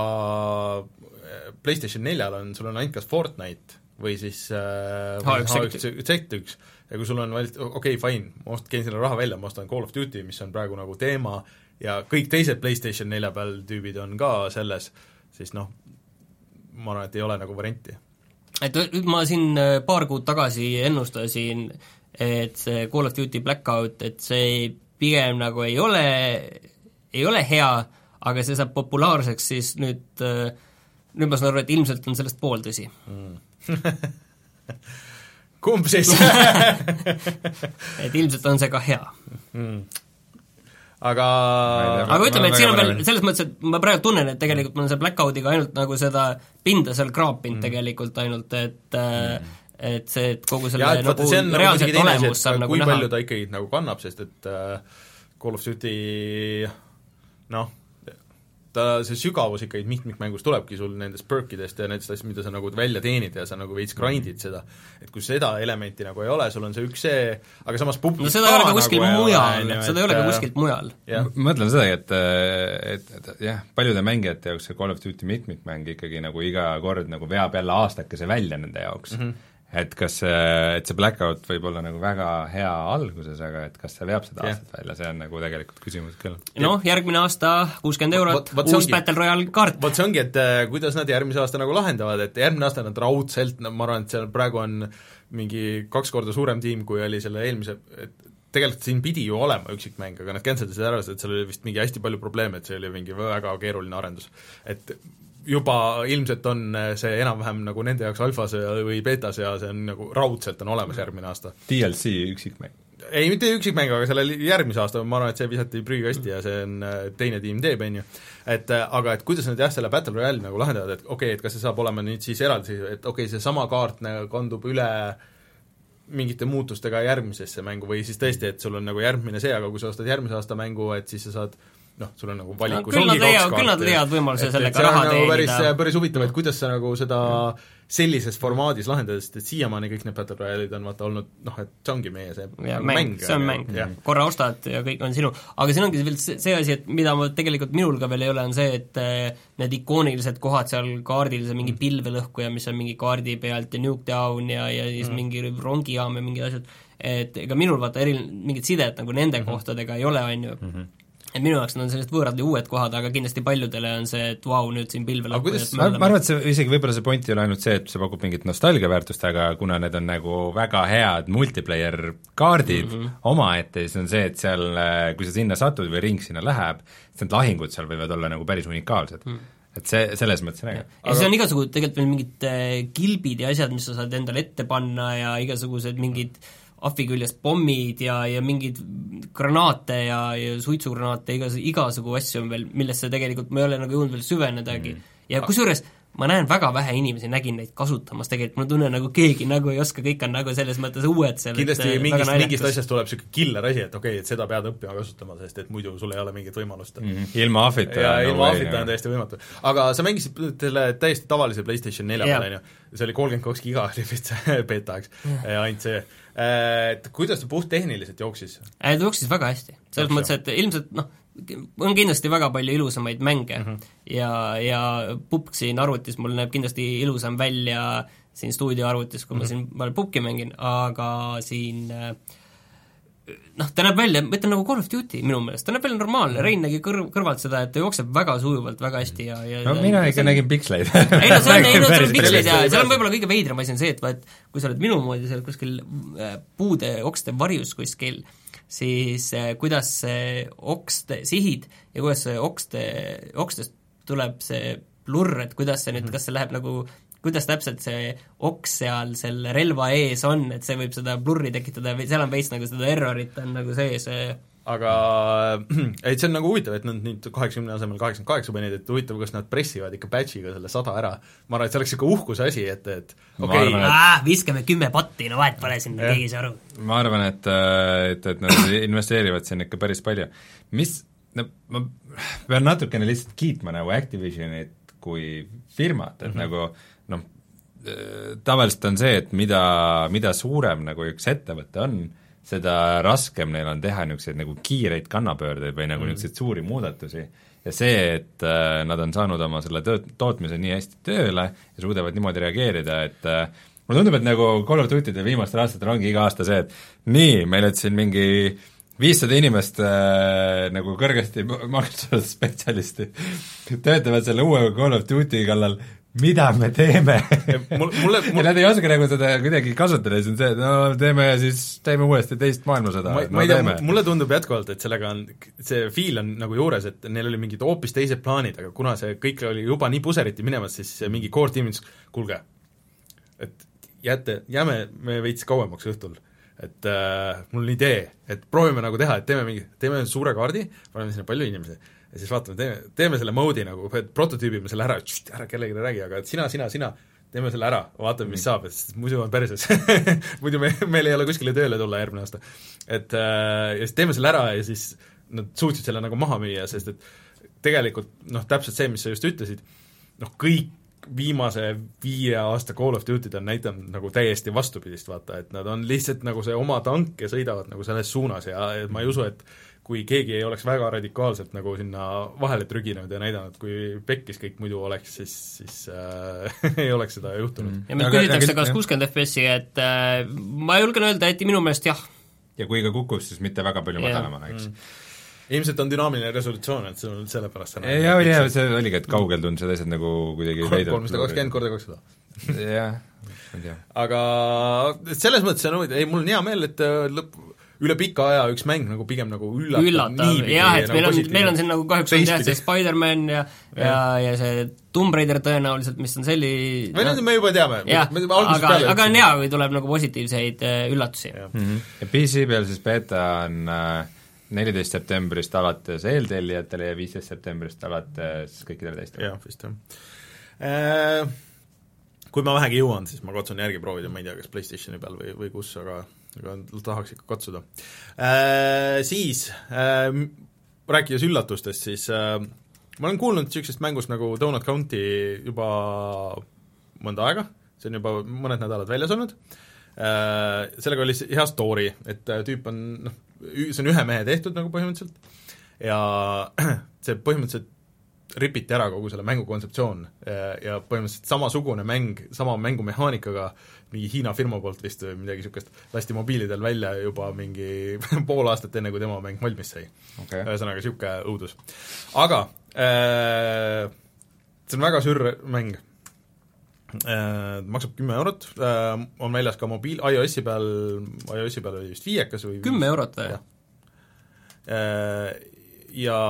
PlayStation neljal on, sul on ainult kas Fortnite või siis äh, H üks Z üks ja kui sul on valit-, okei okay,, fine, ma ost-, käin selle raha välja, ma ostan Call of Duty, mis on praegu nagu teema ja kõik teised PlayStation nelja peal tüübid on ka selles, siis noh, ma arvan, et ei ole nagu varianti. et ma siin paar kuud tagasi ennustasin, et see Call of Duty Blackout, et see pigem nagu ei ole, ei ole hea, aga see saab populaarseks, siis nüüd, nüüd ma saan aru, et ilmselt on sellest pooltõsi mm. Kumb siis? et ilmselt on see ka hea mm. aga aga ütleme, et siin on veel selles mõttes, et ma praegu tunnen, et tegelikult ma olen selle Blackoutiga ainult nagu seda pinda seal kraapinud mm. tegelikult ainult, et mm. et see, et kogu selle ja, nagu reaalselt nagu olemus saab nagu kui näha. Kui palju ta ikkagi nagu kannab, sest et äh, Call of Duty noh, ta, see sügavus ikkagi mitmikmängus tulebki sul nendest perkidest ja nendest asjast, mida sa nagu välja teenid ja sa nagu veits grindid seda, et kui seda elementi nagu ei ole, sul on see üks see, aga samas pub- no seda ei ole ka kuskil nagu mujal, et seda ei ole ka kuskilt mujal. Ma mõtlen seda, et, et, et jah, paljude mängijate jaoks see Call of Duty mitmikmäng ikkagi nagu iga kord nagu veab jälle aastakese välja nende jaoks mm. -hmm. et kas see, et see Blackout võib olla nagu väga hea alguses, aga et kas see veab seda yeah. aastat välja, see on nagu tegelikult küsimus küll. noh, järgmine aasta kuuskümmend eurot, uus ongi, Battle Royale kaart. vot see ongi, et äh, kuidas nad järgmise aasta nagu lahendavad, et järgmine aasta nad raudselt, ma arvan, et seal praegu on mingi kaks korda suurem tiim, kui oli selle eelmise, et tegelikult siin pidi ju olema üksikmäng, aga nad canceldasid ära, et seal oli vist mingi hästi palju probleeme, et see oli mingi väga keeruline arendus. Et juba ilmselt on see enam-vähem nagu nende jaoks alfas või betas ja see on nagu raudselt on olemas järgmine aasta. D L C üksikmäng? Ei, mitte üksikmäng, aga selle järgmise aasta, ma arvan, et see visati prügikasti ja see on teine tiim teeb, on ju. Et aga et kuidas nad jah, selle Battle Royale nagu lahendavad, et okei okay,, et kas see saab olema nüüd siis eraldi, et okei okay,, see sama kaart nagu kandub üle mingite muutustega järgmisesse mängu või siis tõesti, et sul on nagu järgmine see, aga kui sa ostad järgmise aasta mängu, et siis sa saad noh, sul on nagu valikus no, ongi kaks kaarti. Küll nad leiavad võimaluse sellega raha nagu teenida. Päris, päris huvitav, et kuidas sa nagu seda sellises formaadis lahendad, sest et siiamaani kõik need Battle Royale'id on vaata olnud, noh, et see ongi meie see ja, mäng, see on mäng, korra ostad ja kõik on sinu. Aga siin ongi veel see asi, et mida ma tegelikult minul ka veel ei ole, on see, et need ikoonilised kohad seal kaardil, see mingi pilvelõhkuja, mis on mingi kaardi pealt ja Nuketown ja, ja siis mm. mingi rongijaam ja mingid asjad, et ega minul vaata eri, mingid sidet nagu nende mm-hmm. kohtadega ei ole, on ju mm-hmm. et minu jaoks on sellised võõrad ja uued kohad, aga kindlasti paljudele on see, et vau, nüüd siin pilvel ma, ma arvan, et see isegi võib-olla see point ei ole ainult see, et see pakub mingit nostalgiaväärtust, aga kuna need on nagu väga head multiplayer-kaardid mm -hmm. omaette, siis on see, et seal, kui sa sinna satud või ring sinna läheb, siis need lahingud seal võivad olla nagu päris unikaalsed mm. et see, selles mõttes on äge. ja aga... see on igasugune tegelikult veel mingid kilbid ja asjad, mis sa saad endale ette panna ja igasugused mingid ahvi küljest pommid ja, ja mingid granaate ja, ja suitsugranaate, igas, igasugu asju on veel, millesse tegelikult ma ei ole nagu jõudnud veel süvenedagi mm. ja kusjuures ma näen väga vähe inimesi, nägin neid kasutamas tegelikult, ma tunnen nagu keegi nagu ei oska, kõik on nagu selles mõttes uued seal. kindlasti mingist, mingist asjast tuleb niisugune killer asi, et okei okay,, et seda pead õppima kasutama, sest et muidu sul ei ole mingit võimalust mm. ilma ahvita ja ilma no ahvita on täiesti võimatu. Aga sa mängisid selle täiesti tavalise PlayStation nelja peal, on ju, see oli kolmkümmend kaks giga oli vist beta, eks, ainult see et kuidas ta puhttehniliselt jooksis? Ta jooksis väga hästi, selles mõttes, et ilmselt noh, on kindlasti väga palju ilusamaid mänge mm -hmm. ja, ja pupk siin arvutis mul näeb kindlasti ilusam välja siin stuudioarvutis, kui mm -hmm. ma siin pupki mängin, aga siin noh, ta näeb välja, ma ütlen nagu Call of Duty minu meelest, ta näeb välja normaalne, Rein nägi kõr-, kõrvalt seda, et ta jookseb väga sujuvalt, väga hästi ja, ja no mina ikka nägin piksleid. ei no see on, ei no see on piksleid ja seal on võib-olla kõige veidram asi on see, et vaat kui sa oled minu moodi seal kuskil puude, okste varjus kuskil, siis kuidas see okste sihid ja kuidas see okste, okstest tuleb see blurr, et kuidas see nüüd, kas see läheb nagu kuidas täpselt see oks seal selle relva ees on, et see võib seda blurri tekitada või seal on veits nagu seda errorit on nagu sees. Aga et see on nagu huvitav, et nad nüüd kaheksakümne asemel kaheksakümmend kaheksa panid, et huvitav, kas nad pressivad ikka patchiga selle sada ära. Ma arvan, et see oleks ikka uhkuse asi, et, et okei okay. ah, viskame kümme botti, no vahet pole sinna, keegi ei saa aru. Ma arvan, et, et, et nad investeerivad siin ikka päris palju. Mis, no ma pean natukene lihtsalt kiitma nagu Activisionit kui firmat, et mm -hmm. nagu noh, tavaliselt on see, et mida, mida suurem nagu üks ettevõte on, seda raskem neil on teha niisuguseid nagu kiireid kannapöördeid või nagu mm. niisuguseid suuri muudatusi. Ja see, et äh, nad on saanud oma selle tööt-, tootmise nii hästi tööle ja suudavad niimoodi reageerida, et äh, mulle tundub, et nagu Call of Duty'de viimastel aastatel ongi iga aasta see, et nii, meil on siin mingi viissada inimest äh, nagu kõrgesti maksustatud spetsialisti töötavad selle uue Call of Duty kallal, mida me teeme mul, mulle, mul... ja nad ei oska nagu seda kuidagi kasutada, siis on see, et no teeme ja siis teeme uuesti teist maailmasõda. ma, ma ei tea, mulle tundub jätkuvalt, et sellega on, see feel on nagu juures, et neil oli mingid hoopis teised plaanid, aga kuna see kõik oli juba nii puseriti minemas, siis mingi core team ütles, kuulge, et jääte, jääme me veits kauemaks õhtul, et äh, mul on idee, et proovime nagu teha, et teeme mingi, teeme suure kaardi, paneme sinna palju inimesi, ja siis vaatame, teeme, teeme selle mode'i nagu, et prototüübime selle ära, et ära kellelegi räägi, aga et sina, sina, sina, teeme selle ära, vaatame, mis saab, et muidu on perses muidu me, meil ei ole kuskile tööle tulla järgmine aasta. Et äh, ja siis teeme selle ära ja siis nad suutsid selle nagu maha müüa, sest et tegelikult noh, täpselt see, mis sa just ütlesid, noh kõik viimase viie aasta Call of Duty'd on näidanud nagu täiesti vastupidist, vaata, et nad on lihtsalt nagu see oma tank ja sõidavad nagu selles suunas ja et ma ei usu, et kui keegi ei oleks väga radikaalselt nagu sinna vahele trüginud ja näidanud, kui pekkis kõik muidu oleks, siis, siis äh, ei oleks seda juhtunud. ja meil küsitakse kas kuuskümmend F P S-i, et äh, ma julgen öelda, et minu meelest jah. Ja kui ka kukus, siis mitte väga palju madalamana, eks mm. ilmselt on dünaamiline resolutsioon, et see on sellepärast see ja oli, jah, see oligi, et kaugel tundus need asjad nagu kuidagi kolmsada kakskümmend korda kakssada jah, ma ei tea. Aga selles mõttes on, ei, mul on hea meel, et lõpp üle pika aja üks mäng nagu pigem nagu üllatab, üllatav, jah, et nagu meil on, meil on siin nagu kahjuks on tead see Spider-Man ja, ja, ja, ja see Tomb Raider tõenäoliselt, mis on selli või no, me juba teame, jah, aga, aga on hea, kui tuleb nagu positiivseid äh, üllatusi. Ja. Mm-hmm. ja P C peal siis beta on neliteist septembrist alates eeltellijatele ja viisteist septembrist alates kõikidele teistele. jah, vist jah äh, kui ma vähegi jõuan, siis ma katsun järgi proovida, ma ei tea, kas PlayStationi peal või, või kus, aga aga tahaks ikka katsuda äh,. Siis äh, rääkides üllatustest, siis äh, ma olen kuulnud niisugusest mängust nagu Donut County juba mõnda aega, see on juba mõned nädalad väljas olnud äh,. Sellega oli hea story, et tüüp on, noh, see on ühe mehe tehtud nagu põhimõtteliselt ja see põhimõtteliselt ripiti ära kogu selle mängu kontseptsioon ja põhimõtteliselt samasugune mäng, sama mängumehaanikaga mingi Hiina firma poolt vist või midagi niisugust lasti mobiilidel välja juba mingi pool aastat enne, kui tema mäng valmis sai. Okay. Ühesõnaga niisugune õudus. Aga äh, see on väga sürr mäng. Äh, maksab kümme eurot, äh, on väljas ka mobiil, iOS-i peal, iOS-i peal oli vist viiekas või kümme eurot või? Äh, ja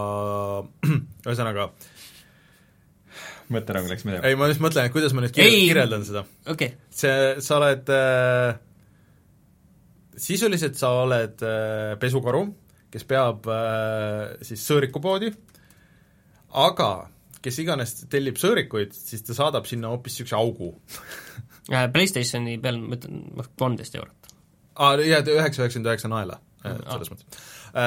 ühesõnaga mõtterang läks midagi. ei, ma just mõtlen, et kuidas ma nüüd kirjel, kirjeldan seda. Okay. See, sa oled äh, sisuliselt sa oled äh, pesukaru, kes peab äh, siis sõõrikupoodi, aga kes iganes tellib sõõrikuid, siis ta saadab sinna hoopis niisuguse augu PlayStationi peal, ma ütlen, kolmteist eurot. Aa, jah, üheksa üheksakümmend üheksa naela, selles mõttes.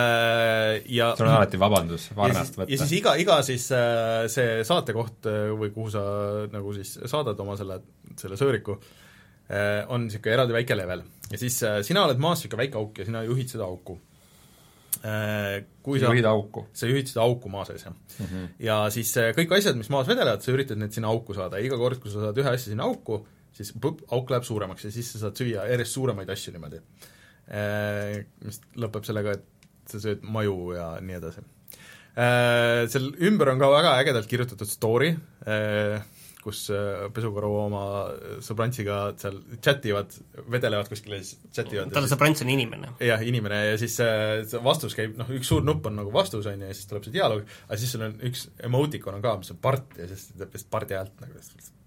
Ja sul on alati vabandus varnast võtta. ja siis iga, iga siis see saatekoht või kuhu sa nagu siis saadad oma selle, selle sõõriku, on niisugune eraldi väike level. Ja siis sina oled maas niisugune väike auk ja sina juhid seda auku. Kui sa juhid auku? Sa juhid seda auku maa sees, jah. Mm-hmm. Ja siis kõik asjad, mis maas vedelevad, sa üritad need sinna auku saada. Iga kord, kui sa saad ühe asja sinna auku, siis põp, auk läheb suuremaks ja siis sa saad süüa järjest suuremaid asju niimoodi. Mis lõpeb sellega, et sa sööd maju ja nii edasi. Seal ümber on ka väga ägedalt kirjutatud story, kus pesukaru oma sõbrantsiga seal chativad, vedelevad kuskile, siis chativad. Tal sõbrants on inimene. Jah, inimene ja siis see vastus käib, noh, üks suur nupp on nagu vastus, on ja siis tuleb see dialoog, aga siis sul on üks emotikon on ka, mis on part ja siis teeb vist pardi häält nagu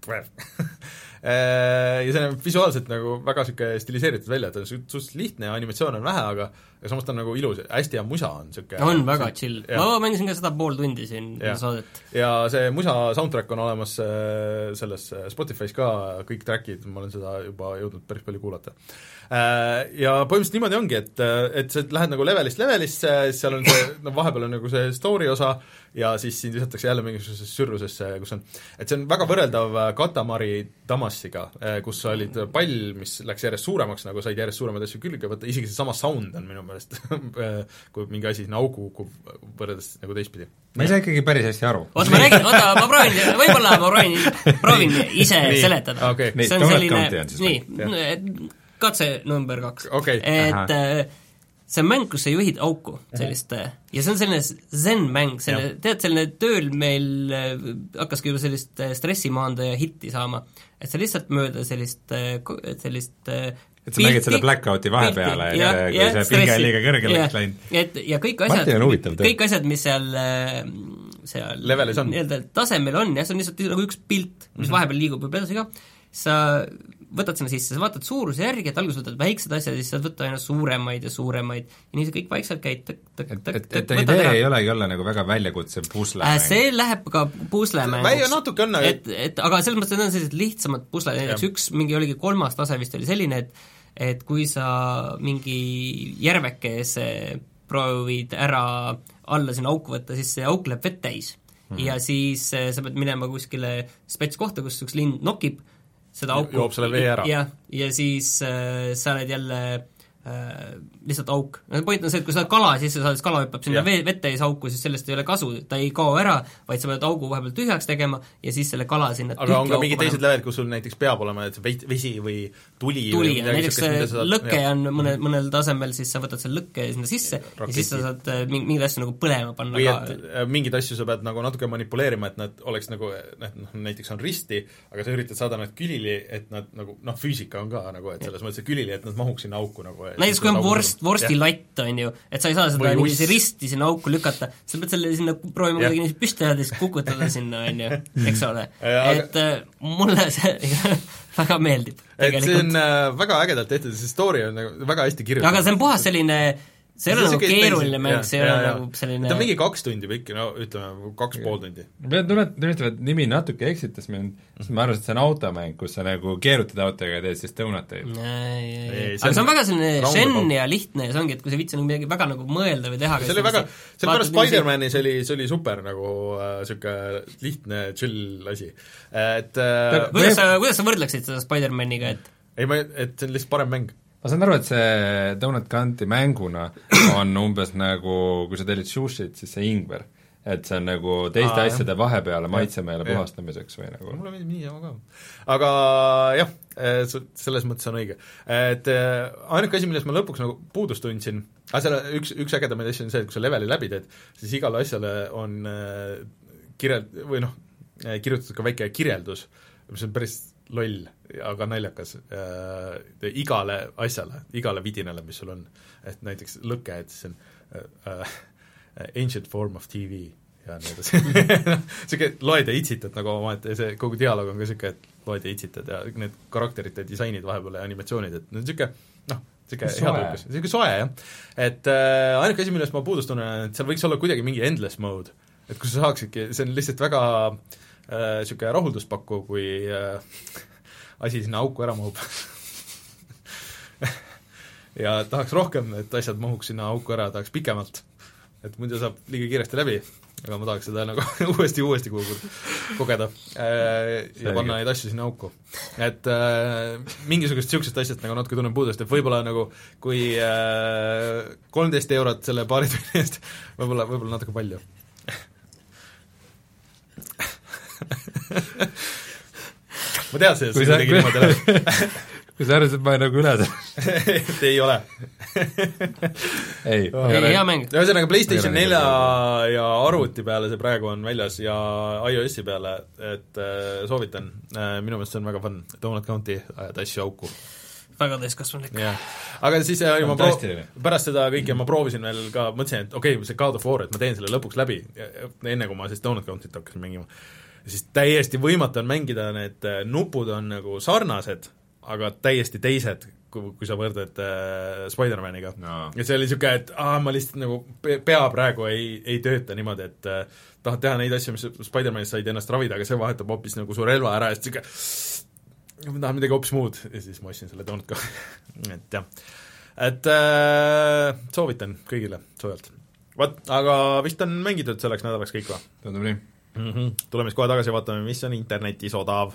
ja see on visuaalselt nagu väga niisugune stiliseeritud välja, et on suhteliselt lihtne ja animatsioon on vähe, aga aga samas ta on nagu ilus, hästi hea musa on niisugune. on väga chill, ma mängisin ka seda pool tundi siin ja. Saadet. Ja see musa soundtrack on olemas selles Spotify's ka, kõik trackid, ma olen seda juba jõudnud päris palju kuulata. Ja põhimõtteliselt niimoodi ongi, et, et sa lähed nagu levelist levelisse, seal on see, no vahepeal on nagu see story osa ja siis sind visatakse jälle mingisugusesse sürrusesse, kus on, et see on väga võrreldav Katamari Damassiga, kus olid pall, mis läks järjest suuremaks, nagu said järjest suuremaid asju külge võtta, isegi see sama sound on minu meelest kui mingi asi sinna auku kukub võrreldes nagu teistpidi. Ma ei saa ikkagi päris hästi aru. Oota, ma räägin, oota, ma proovin, võib-olla ma proovin, proovin ise nii, seletada. Okay. See on selline, nii, katse number kaks okay. et äh, see on mäng, kus sa juhid auku sellist ja see on selline zen-mäng, selle, tead, selline tööl meil hakkaski juba sellist stressimaanda ja hitti saama, et sa lihtsalt mööda sellist, sellist et sa nägid selle blackouti vahepeale ja, ja, ja kui see pinge liiga kõrgele läks läinud. Et, ja kõik asjad, kõik asjad, mis seal, seal levelis on, tasemel on, jah, see on lihtsalt nagu üks pilt, mis mm -hmm. vahepeal liigub juba edasi ka, sa võtad sinna sisse, sa vaatad suuruse järgi, et alguses võtad väiksed asjad, siis saad võtta aina suuremaid ja suuremaid ja nii see kõik vaikselt käid tõk, tõk, tõk, tõk, et, et idee ei olegi olla nagu väga väljakutse pusle äh, see läheb ka puslemänguks. Väi natuke on et, et aga selles mõttes, et need on sellised lihtsamad pusle, näiteks üks mingi oligi kolmas tase vist oli selline, et et kui sa mingi järvekese proovid ära alla sinna auku võtta, siis see auk läheb vett täis mm. ja siis sa pead minema kuskile spets kohta, kus üks lind nokib seda auku. Joob selle vee ära. Ja, ja siis äh, sa oled jälle äh, lihtsalt auk. Point on see, et kui sa oled kala sisse saad, siis kala hüppab sinna vee, vette ees auku, siis sellest ei ole kasu, ta ei kao ära, vaid sa pead augu vahepeal tühjaks tegema ja siis selle kala sinna aga on ka mingid teised levelid, kus sul näiteks peab olema, et see vesi või tuli tuli ja näiteks saad, lõkke ja. on mõne, mõnel tasemel, siis sa võtad selle lõkke sinna sisse ja, ja siis sa saad mingeid asju nagu põlema panna või ka. et mingid asju sa pead nagu natuke manipuleerima, et nad oleks nagu, noh, näiteks on risti, aga sa üritad saada nad külili, et nad nagu, noh, füüsika on ka nagu, et selles mõttes külili, et nad mahuks sinna auku nagu näiteks kui on vorst, vorstilatt, on ju, et sa ei saa seda niiviisi risti sinna auku lükata, sa pead selle sinna proovima kuidagi niiviisi püsti ajada, siis kukutada sinna, on ju, eks ole. et äh, mulle see väga meeldib. et see on äh, väga ägedalt tehtud, see story on nagu väga hästi kirjutatud. aga see on puhas selline see ei ole nagu keeruline mäng, see ei ole nagu selline ta on mingi kaks tundi pikk, no ütleme, kaks pool tundi. ma pean tunnistama, et nimi natuke eksitas mind, sest ma arvasin, et see on automäng, kus sa nagu keerutad autoga ja teed siis tõunateid. aga see on väga selline šenn ja lihtne ja see ongi, et kui sa viitsi nagu midagi väga nagu mõelda või teha see oli väga, see pärast Spider-Manis oli, see oli super nagu niisugune äh, lihtne, chill asi. et äh, kuidas sa, kuidas sa võrdleksid seda Spider-Maniga, et ei, ma, et see on lihtsalt parem mäng. ma saan aru, et see Donut County mänguna on umbes nagu, kui sa tellid sushit, siis see ingver. Et see on nagu teiste Aa, asjade vahepeale maitsemeele puhastamiseks või nagu. Mulle meeldib nii sama ka. Aga jah, selles mõttes on õige. Et ainuke asi, millest ma lõpuks nagu puudust tundsin, aga selle üks, üks ägedamaid asju on see, et kui sa leveli läbi teed, siis igale asjale on kirjeld- või noh, kirjutatud ka väike kirjeldus, mis on päris loll, aga naljakas äh, igale asjale, igale vidinale, mis sul on. Et näiteks lõke, et siis on äh, ancient form of T V ja nii edasi. Siuke loed ja itsitad nagu omaette ja see kogu dialoog on ka siuke, et loed ja itsitad ja need karakterite disainid vahepeal ja animatsioonid, et need on siuke, noh, siuke headulkas, siuke soe, jah. Et äh, ainuke asi, millest ma puudust tunnen, et seal võiks olla kuidagi mingi endless mode, et kus sa saaksidki, see on lihtsalt väga niisugune rahulduspakku, kui äh, asi sinna auku ära mahub. ja tahaks rohkem, et asjad mahuks sinna auku ära, tahaks pikemalt. Et muidu saab liiga kiiresti läbi, aga ma tahaks seda nagu uuesti uuesti kogeda äh, ja panna neid asju sinna auku. Et äh, mingisugust niisugust asjast nagu natuke tunnen puudust, et võib-olla nagu kui äh, kolmteist eurot selle paari tunni eest, võib-olla, võib-olla natuke palju. ma tean see, see tegi niimoodi läbi. kui sa arvasid, et ma ei nagu üle et ei ole. ei, ei, hea mäng. ühesõnaga PlayStation nelja ja arvuti peale see praegu on väljas ja iOS-i peale, et äh, soovitan, äh, minu meelest see on väga fun, Donut County ajad asju auku. väga täiskasvanulik. aga siis äh, ma pro- pärast seda kõike ma proovisin veel ka, mõtlesin, et okei okay,, see God of War, et ma teen selle lõpuks läbi, enne kui ma siis Donut County't hakkasin mängima. Siis täiesti võimatu on mängida, need nupud on nagu sarnased, aga täiesti teised, kui, kui sa võrdad äh, Spider-Maniga no.. ja see oli niisugune, et aa, ma lihtsalt nagu pea praegu ei, ei tööta niimoodi, et äh, tahad teha neid asju, mis Spider-Manis said ennast ravida, aga see vahetab hoopis nagu su relva ära ja siis niisugune ma tahan midagi hoopis muud ja siis ma ostsin selle Donut ka. et jah, et äh, soovitan kõigile soojalt. Vat, aga vist on mängitud selleks nädalaks kõik va? Tundub nii. Mm-hmm. Tuleme siis kohe tagasi ja vaatame, mis on internetis odav.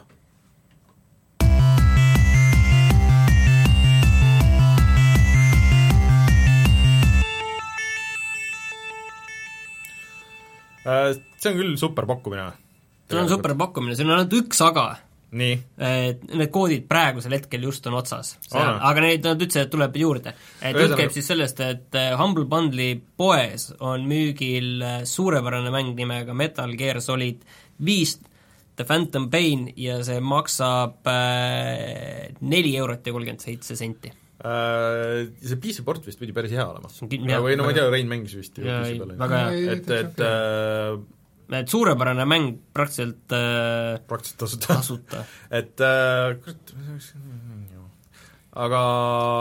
See on küll super pakkumine. See on super pakkumine, see on ainult üks aga. nii. Need koodid praegusel hetkel just on otsas, aga neid nad ütlesid, et tuleb juurde. Et jutt käib siis sellest, et Humble Bundle'i poes on müügil suurepärane mäng nimega Metal Gear Solid viis The Phantom Pain ja see maksab äh, neli eurot ja kolmkümmend seitse senti. Uh, see P C port vist pidi päris hea olema. Või no ma ei tea, Rein mängis vist ju P C peale. Väga hea. Et, et, uh, et suurepärane mäng praktiliselt uh, praktiliselt tasuta. tasuta. et uh, kurat, aga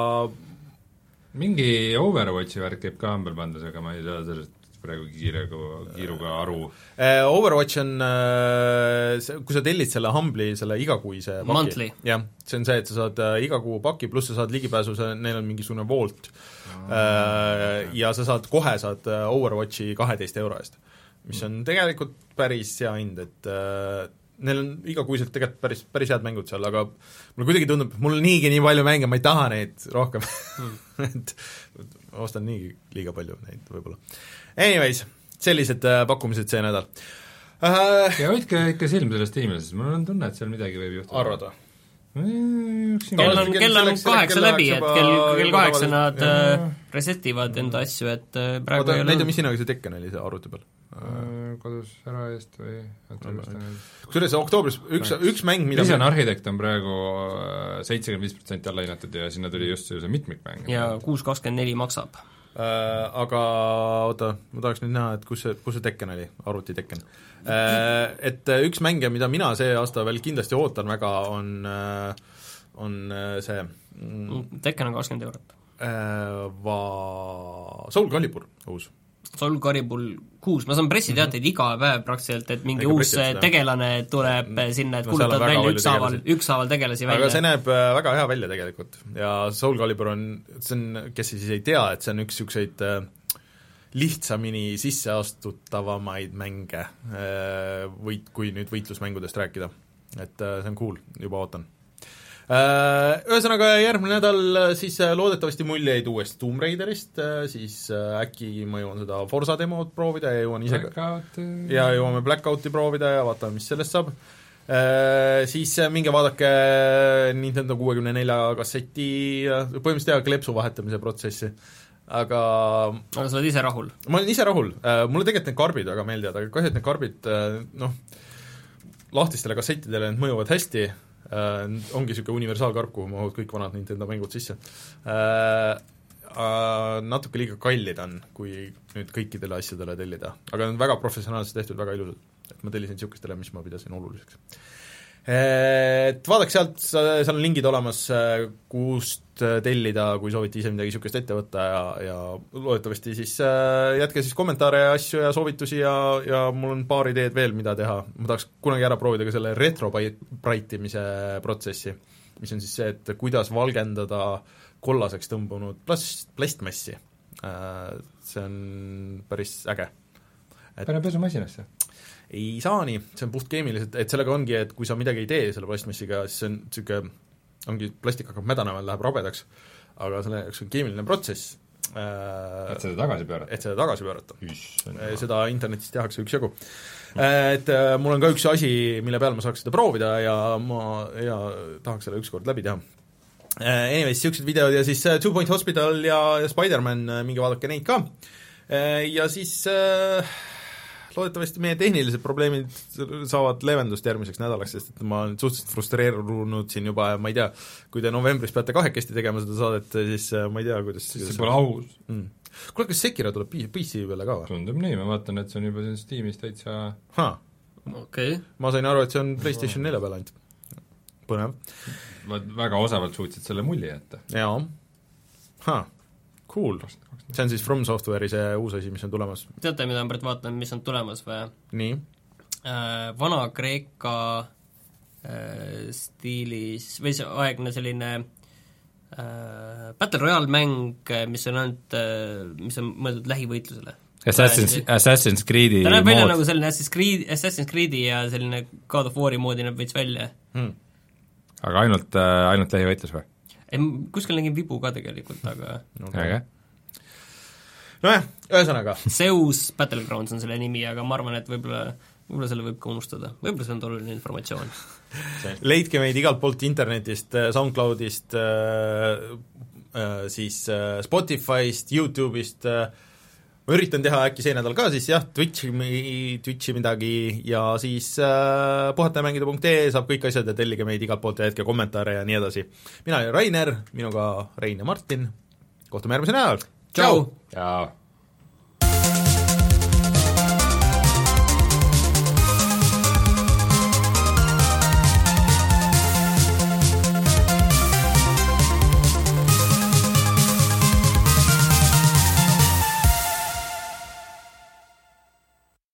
mingi Overwatchi värk käib ka Humble Bundles, aga ma ei saa sellest praegu kiirega, kiiruga aru. Overwatch on, kui sa tellid selle Humble'i, selle igakuise paki, jah, see on see, et sa saad igakuu paki, pluss sa saad ligipääsu, neil on mingisugune Vault ah, ja sa saad, kohe saad Overwatchi kaheteist euro eest, mis on tegelikult päris hea hind, et neil on igakuiselt tegelikult päris, päris head mängud seal, aga mulle kuidagi tundub, mul on niigi nii palju mänge, ma ei taha neid rohkem mm. et ostan niigi liiga palju neid võib-olla. Anyways, sellised äh, pakkumised see nädal uh,. ja hoidke ikka silm sellest tiimil, sest mul on tunne, et seal midagi võib juhtuda. Arvad või? kell on, kell on kaheksa läbi, et kell, kell kaheksa nad äh, resetivad enda asju, et äh, praegu Oota, näida, mis hinnaga see Tekken oli see arvuti peal? Kodus ära eest või kusjuures oktoobris üks, üks mäng, mida Vision Architect on praegu seitsekümmend viis protsenti alla hinnatud ja sinna tuli just see mitmikmäng. Ja kuus kakskümmend neli maksab. Äh, aga oota, ma tahaks nüüd näha, et kus see, kus see Tekken oli, arvuti Tekken. Äh, et üks mänge, mida mina see aasta veel kindlasti ootan väga, on, on see mm, Tekken on kakskümmend eurot. Äh, va... Soul Calibur, uus. Soul Calibur kuus, ma saan pressiteateid mm-hmm. iga päev praktiliselt, et mingi Ega uus tegelane tuleb mm-hmm. sinna, et no, kuulutad välja ükshaaval, ükshaaval tegelasi välja. Aga see näeb väga hea välja tegelikult ja Soul Calibur on, see on, kes siis ei tea, et see on üks niisuguseid lihtsamini sisseastutavamaid mänge võit, kui nüüd võitlusmängudest rääkida. Et see on cool, juba ootan. Ühesõnaga järgmine nädal siis loodetavasti muljeid uuest Tomb Raiderist, siis äkki ma jõuan seda Forza demot proovida ja jõuan ise Blackout. ja jõuame Blackouti proovida ja vaatame, mis sellest saab. Siis minge vaadake Nintendo kuuekümne nelja kasseti, põhimõtteliselt teha klepsu vahetamise protsessi, aga aga sa oled ise rahul? Ma olen ise rahul, mulle tegelikult need karbid väga meeldivad, aga kahju, et need karbid noh, lahtistele kassettidele need mõjuvad hästi. Uh, ongi niisugune universaalkarp, kuhu mahud kõik vanad Nintendo mängud sisse. Uh, uh, natuke liiga kallid on, kui nüüd kõikidele asjadele tellida, aga need on väga professionaalselt tehtud, väga ilusad, et ma tellisin niisugustele, mis ma pidasin oluliseks. Et vaadake sealt, seal on lingid olemas, kust tellida, kui soovite ise midagi niisugust ette võtta ja, ja loodetavasti siis jätke siis kommentaare ja asju ja soovitusi ja, ja mul on paar ideed veel, mida teha. Ma tahaks kunagi ära proovida ka selle retrobraitimise protsessi, mis on siis see, et kuidas valgendada kollaseks tõmbunud plast, plastmassi. See on päris äge. Pane pesumasinasse? Ei saa nii, see on puht keemiliselt, et sellega ongi, et kui sa midagi ei tee selle plastmassiga, siis see on niisugune, ongi plastik hakkab mädanema, läheb rabedaks, aga selle jaoks on keemiline protsess. Et seda tagasi pöörata? Et seda tagasi pöörata. Seda internetis tehakse üksjagu. Et mul on ka üks asi, mille peal ma saaks seda proovida ja ma ja tahaks selle ükskord läbi teha. Anyways, niisugused videod ja siis Two Point Hospital ja Spider-Man, minge vaadake neid ka. Ja siis loodetavasti meie tehnilised probleemid saavad leevendust järgmiseks nädalaks, sest et ma olen suhteliselt frustreerunud siin juba ja ma ei tea, kui te novembris peate kahekesti tegema seda saadet, siis ma ei tea, kuidas see pole aus. Mm. Kuule, kas Sekiro tuleb P C peale ka või? Tundub nii, ma vaatan, et see on juba siin Steamis täitsa ha. Okay. Ma sain aru, et see on PlayStation nelja peale ainult. Põnev. Väga osavalt suutsid selle mulje jätta. Jaa. Ha. Cool. See on siis From Software'i see uus asi, mis on tulemas. Teate, mida ma vaatan, mis on tulemas või? Nii? Äh, vana Kreeka äh, stiilis, või see aegne selline äh, Battle Royale mäng, mis on ainult äh, mis on mõeldud lähivõitlusele. Assassin's, Assassin's Creed'i ta näeb välja nagu selline Assassin's, Creed, Assassin's Creed'i ja selline God of War'i moodi näeb veits välja hmm. Aga ainult, äh, ainult lähivõitlus või? Ei, kuskil nägin vibu ka tegelikult, aga okay. Nojah, ühesõnaga Zeus Battlegrounds on selle nimi, aga ma arvan, et võib-olla võib-olla selle võib ka unustada, võib-olla see on oluline informatsioon. Leidke meid igalt poolt internetist, SoundCloudist, siis Spotify'st, YouTube'ist, ma üritan teha äkki see nädal ka siis jah, Twitchi, Twitchi midagi ja siis äh, puhatajamängida punkt ee saab kõik asjad ja tellige meid igalt poolt ja jätke kommentaare ja nii edasi. Mina olen Rainer, minuga Rein ja Martin, kohtume järgmisel nädalal. Tšau! Tšau!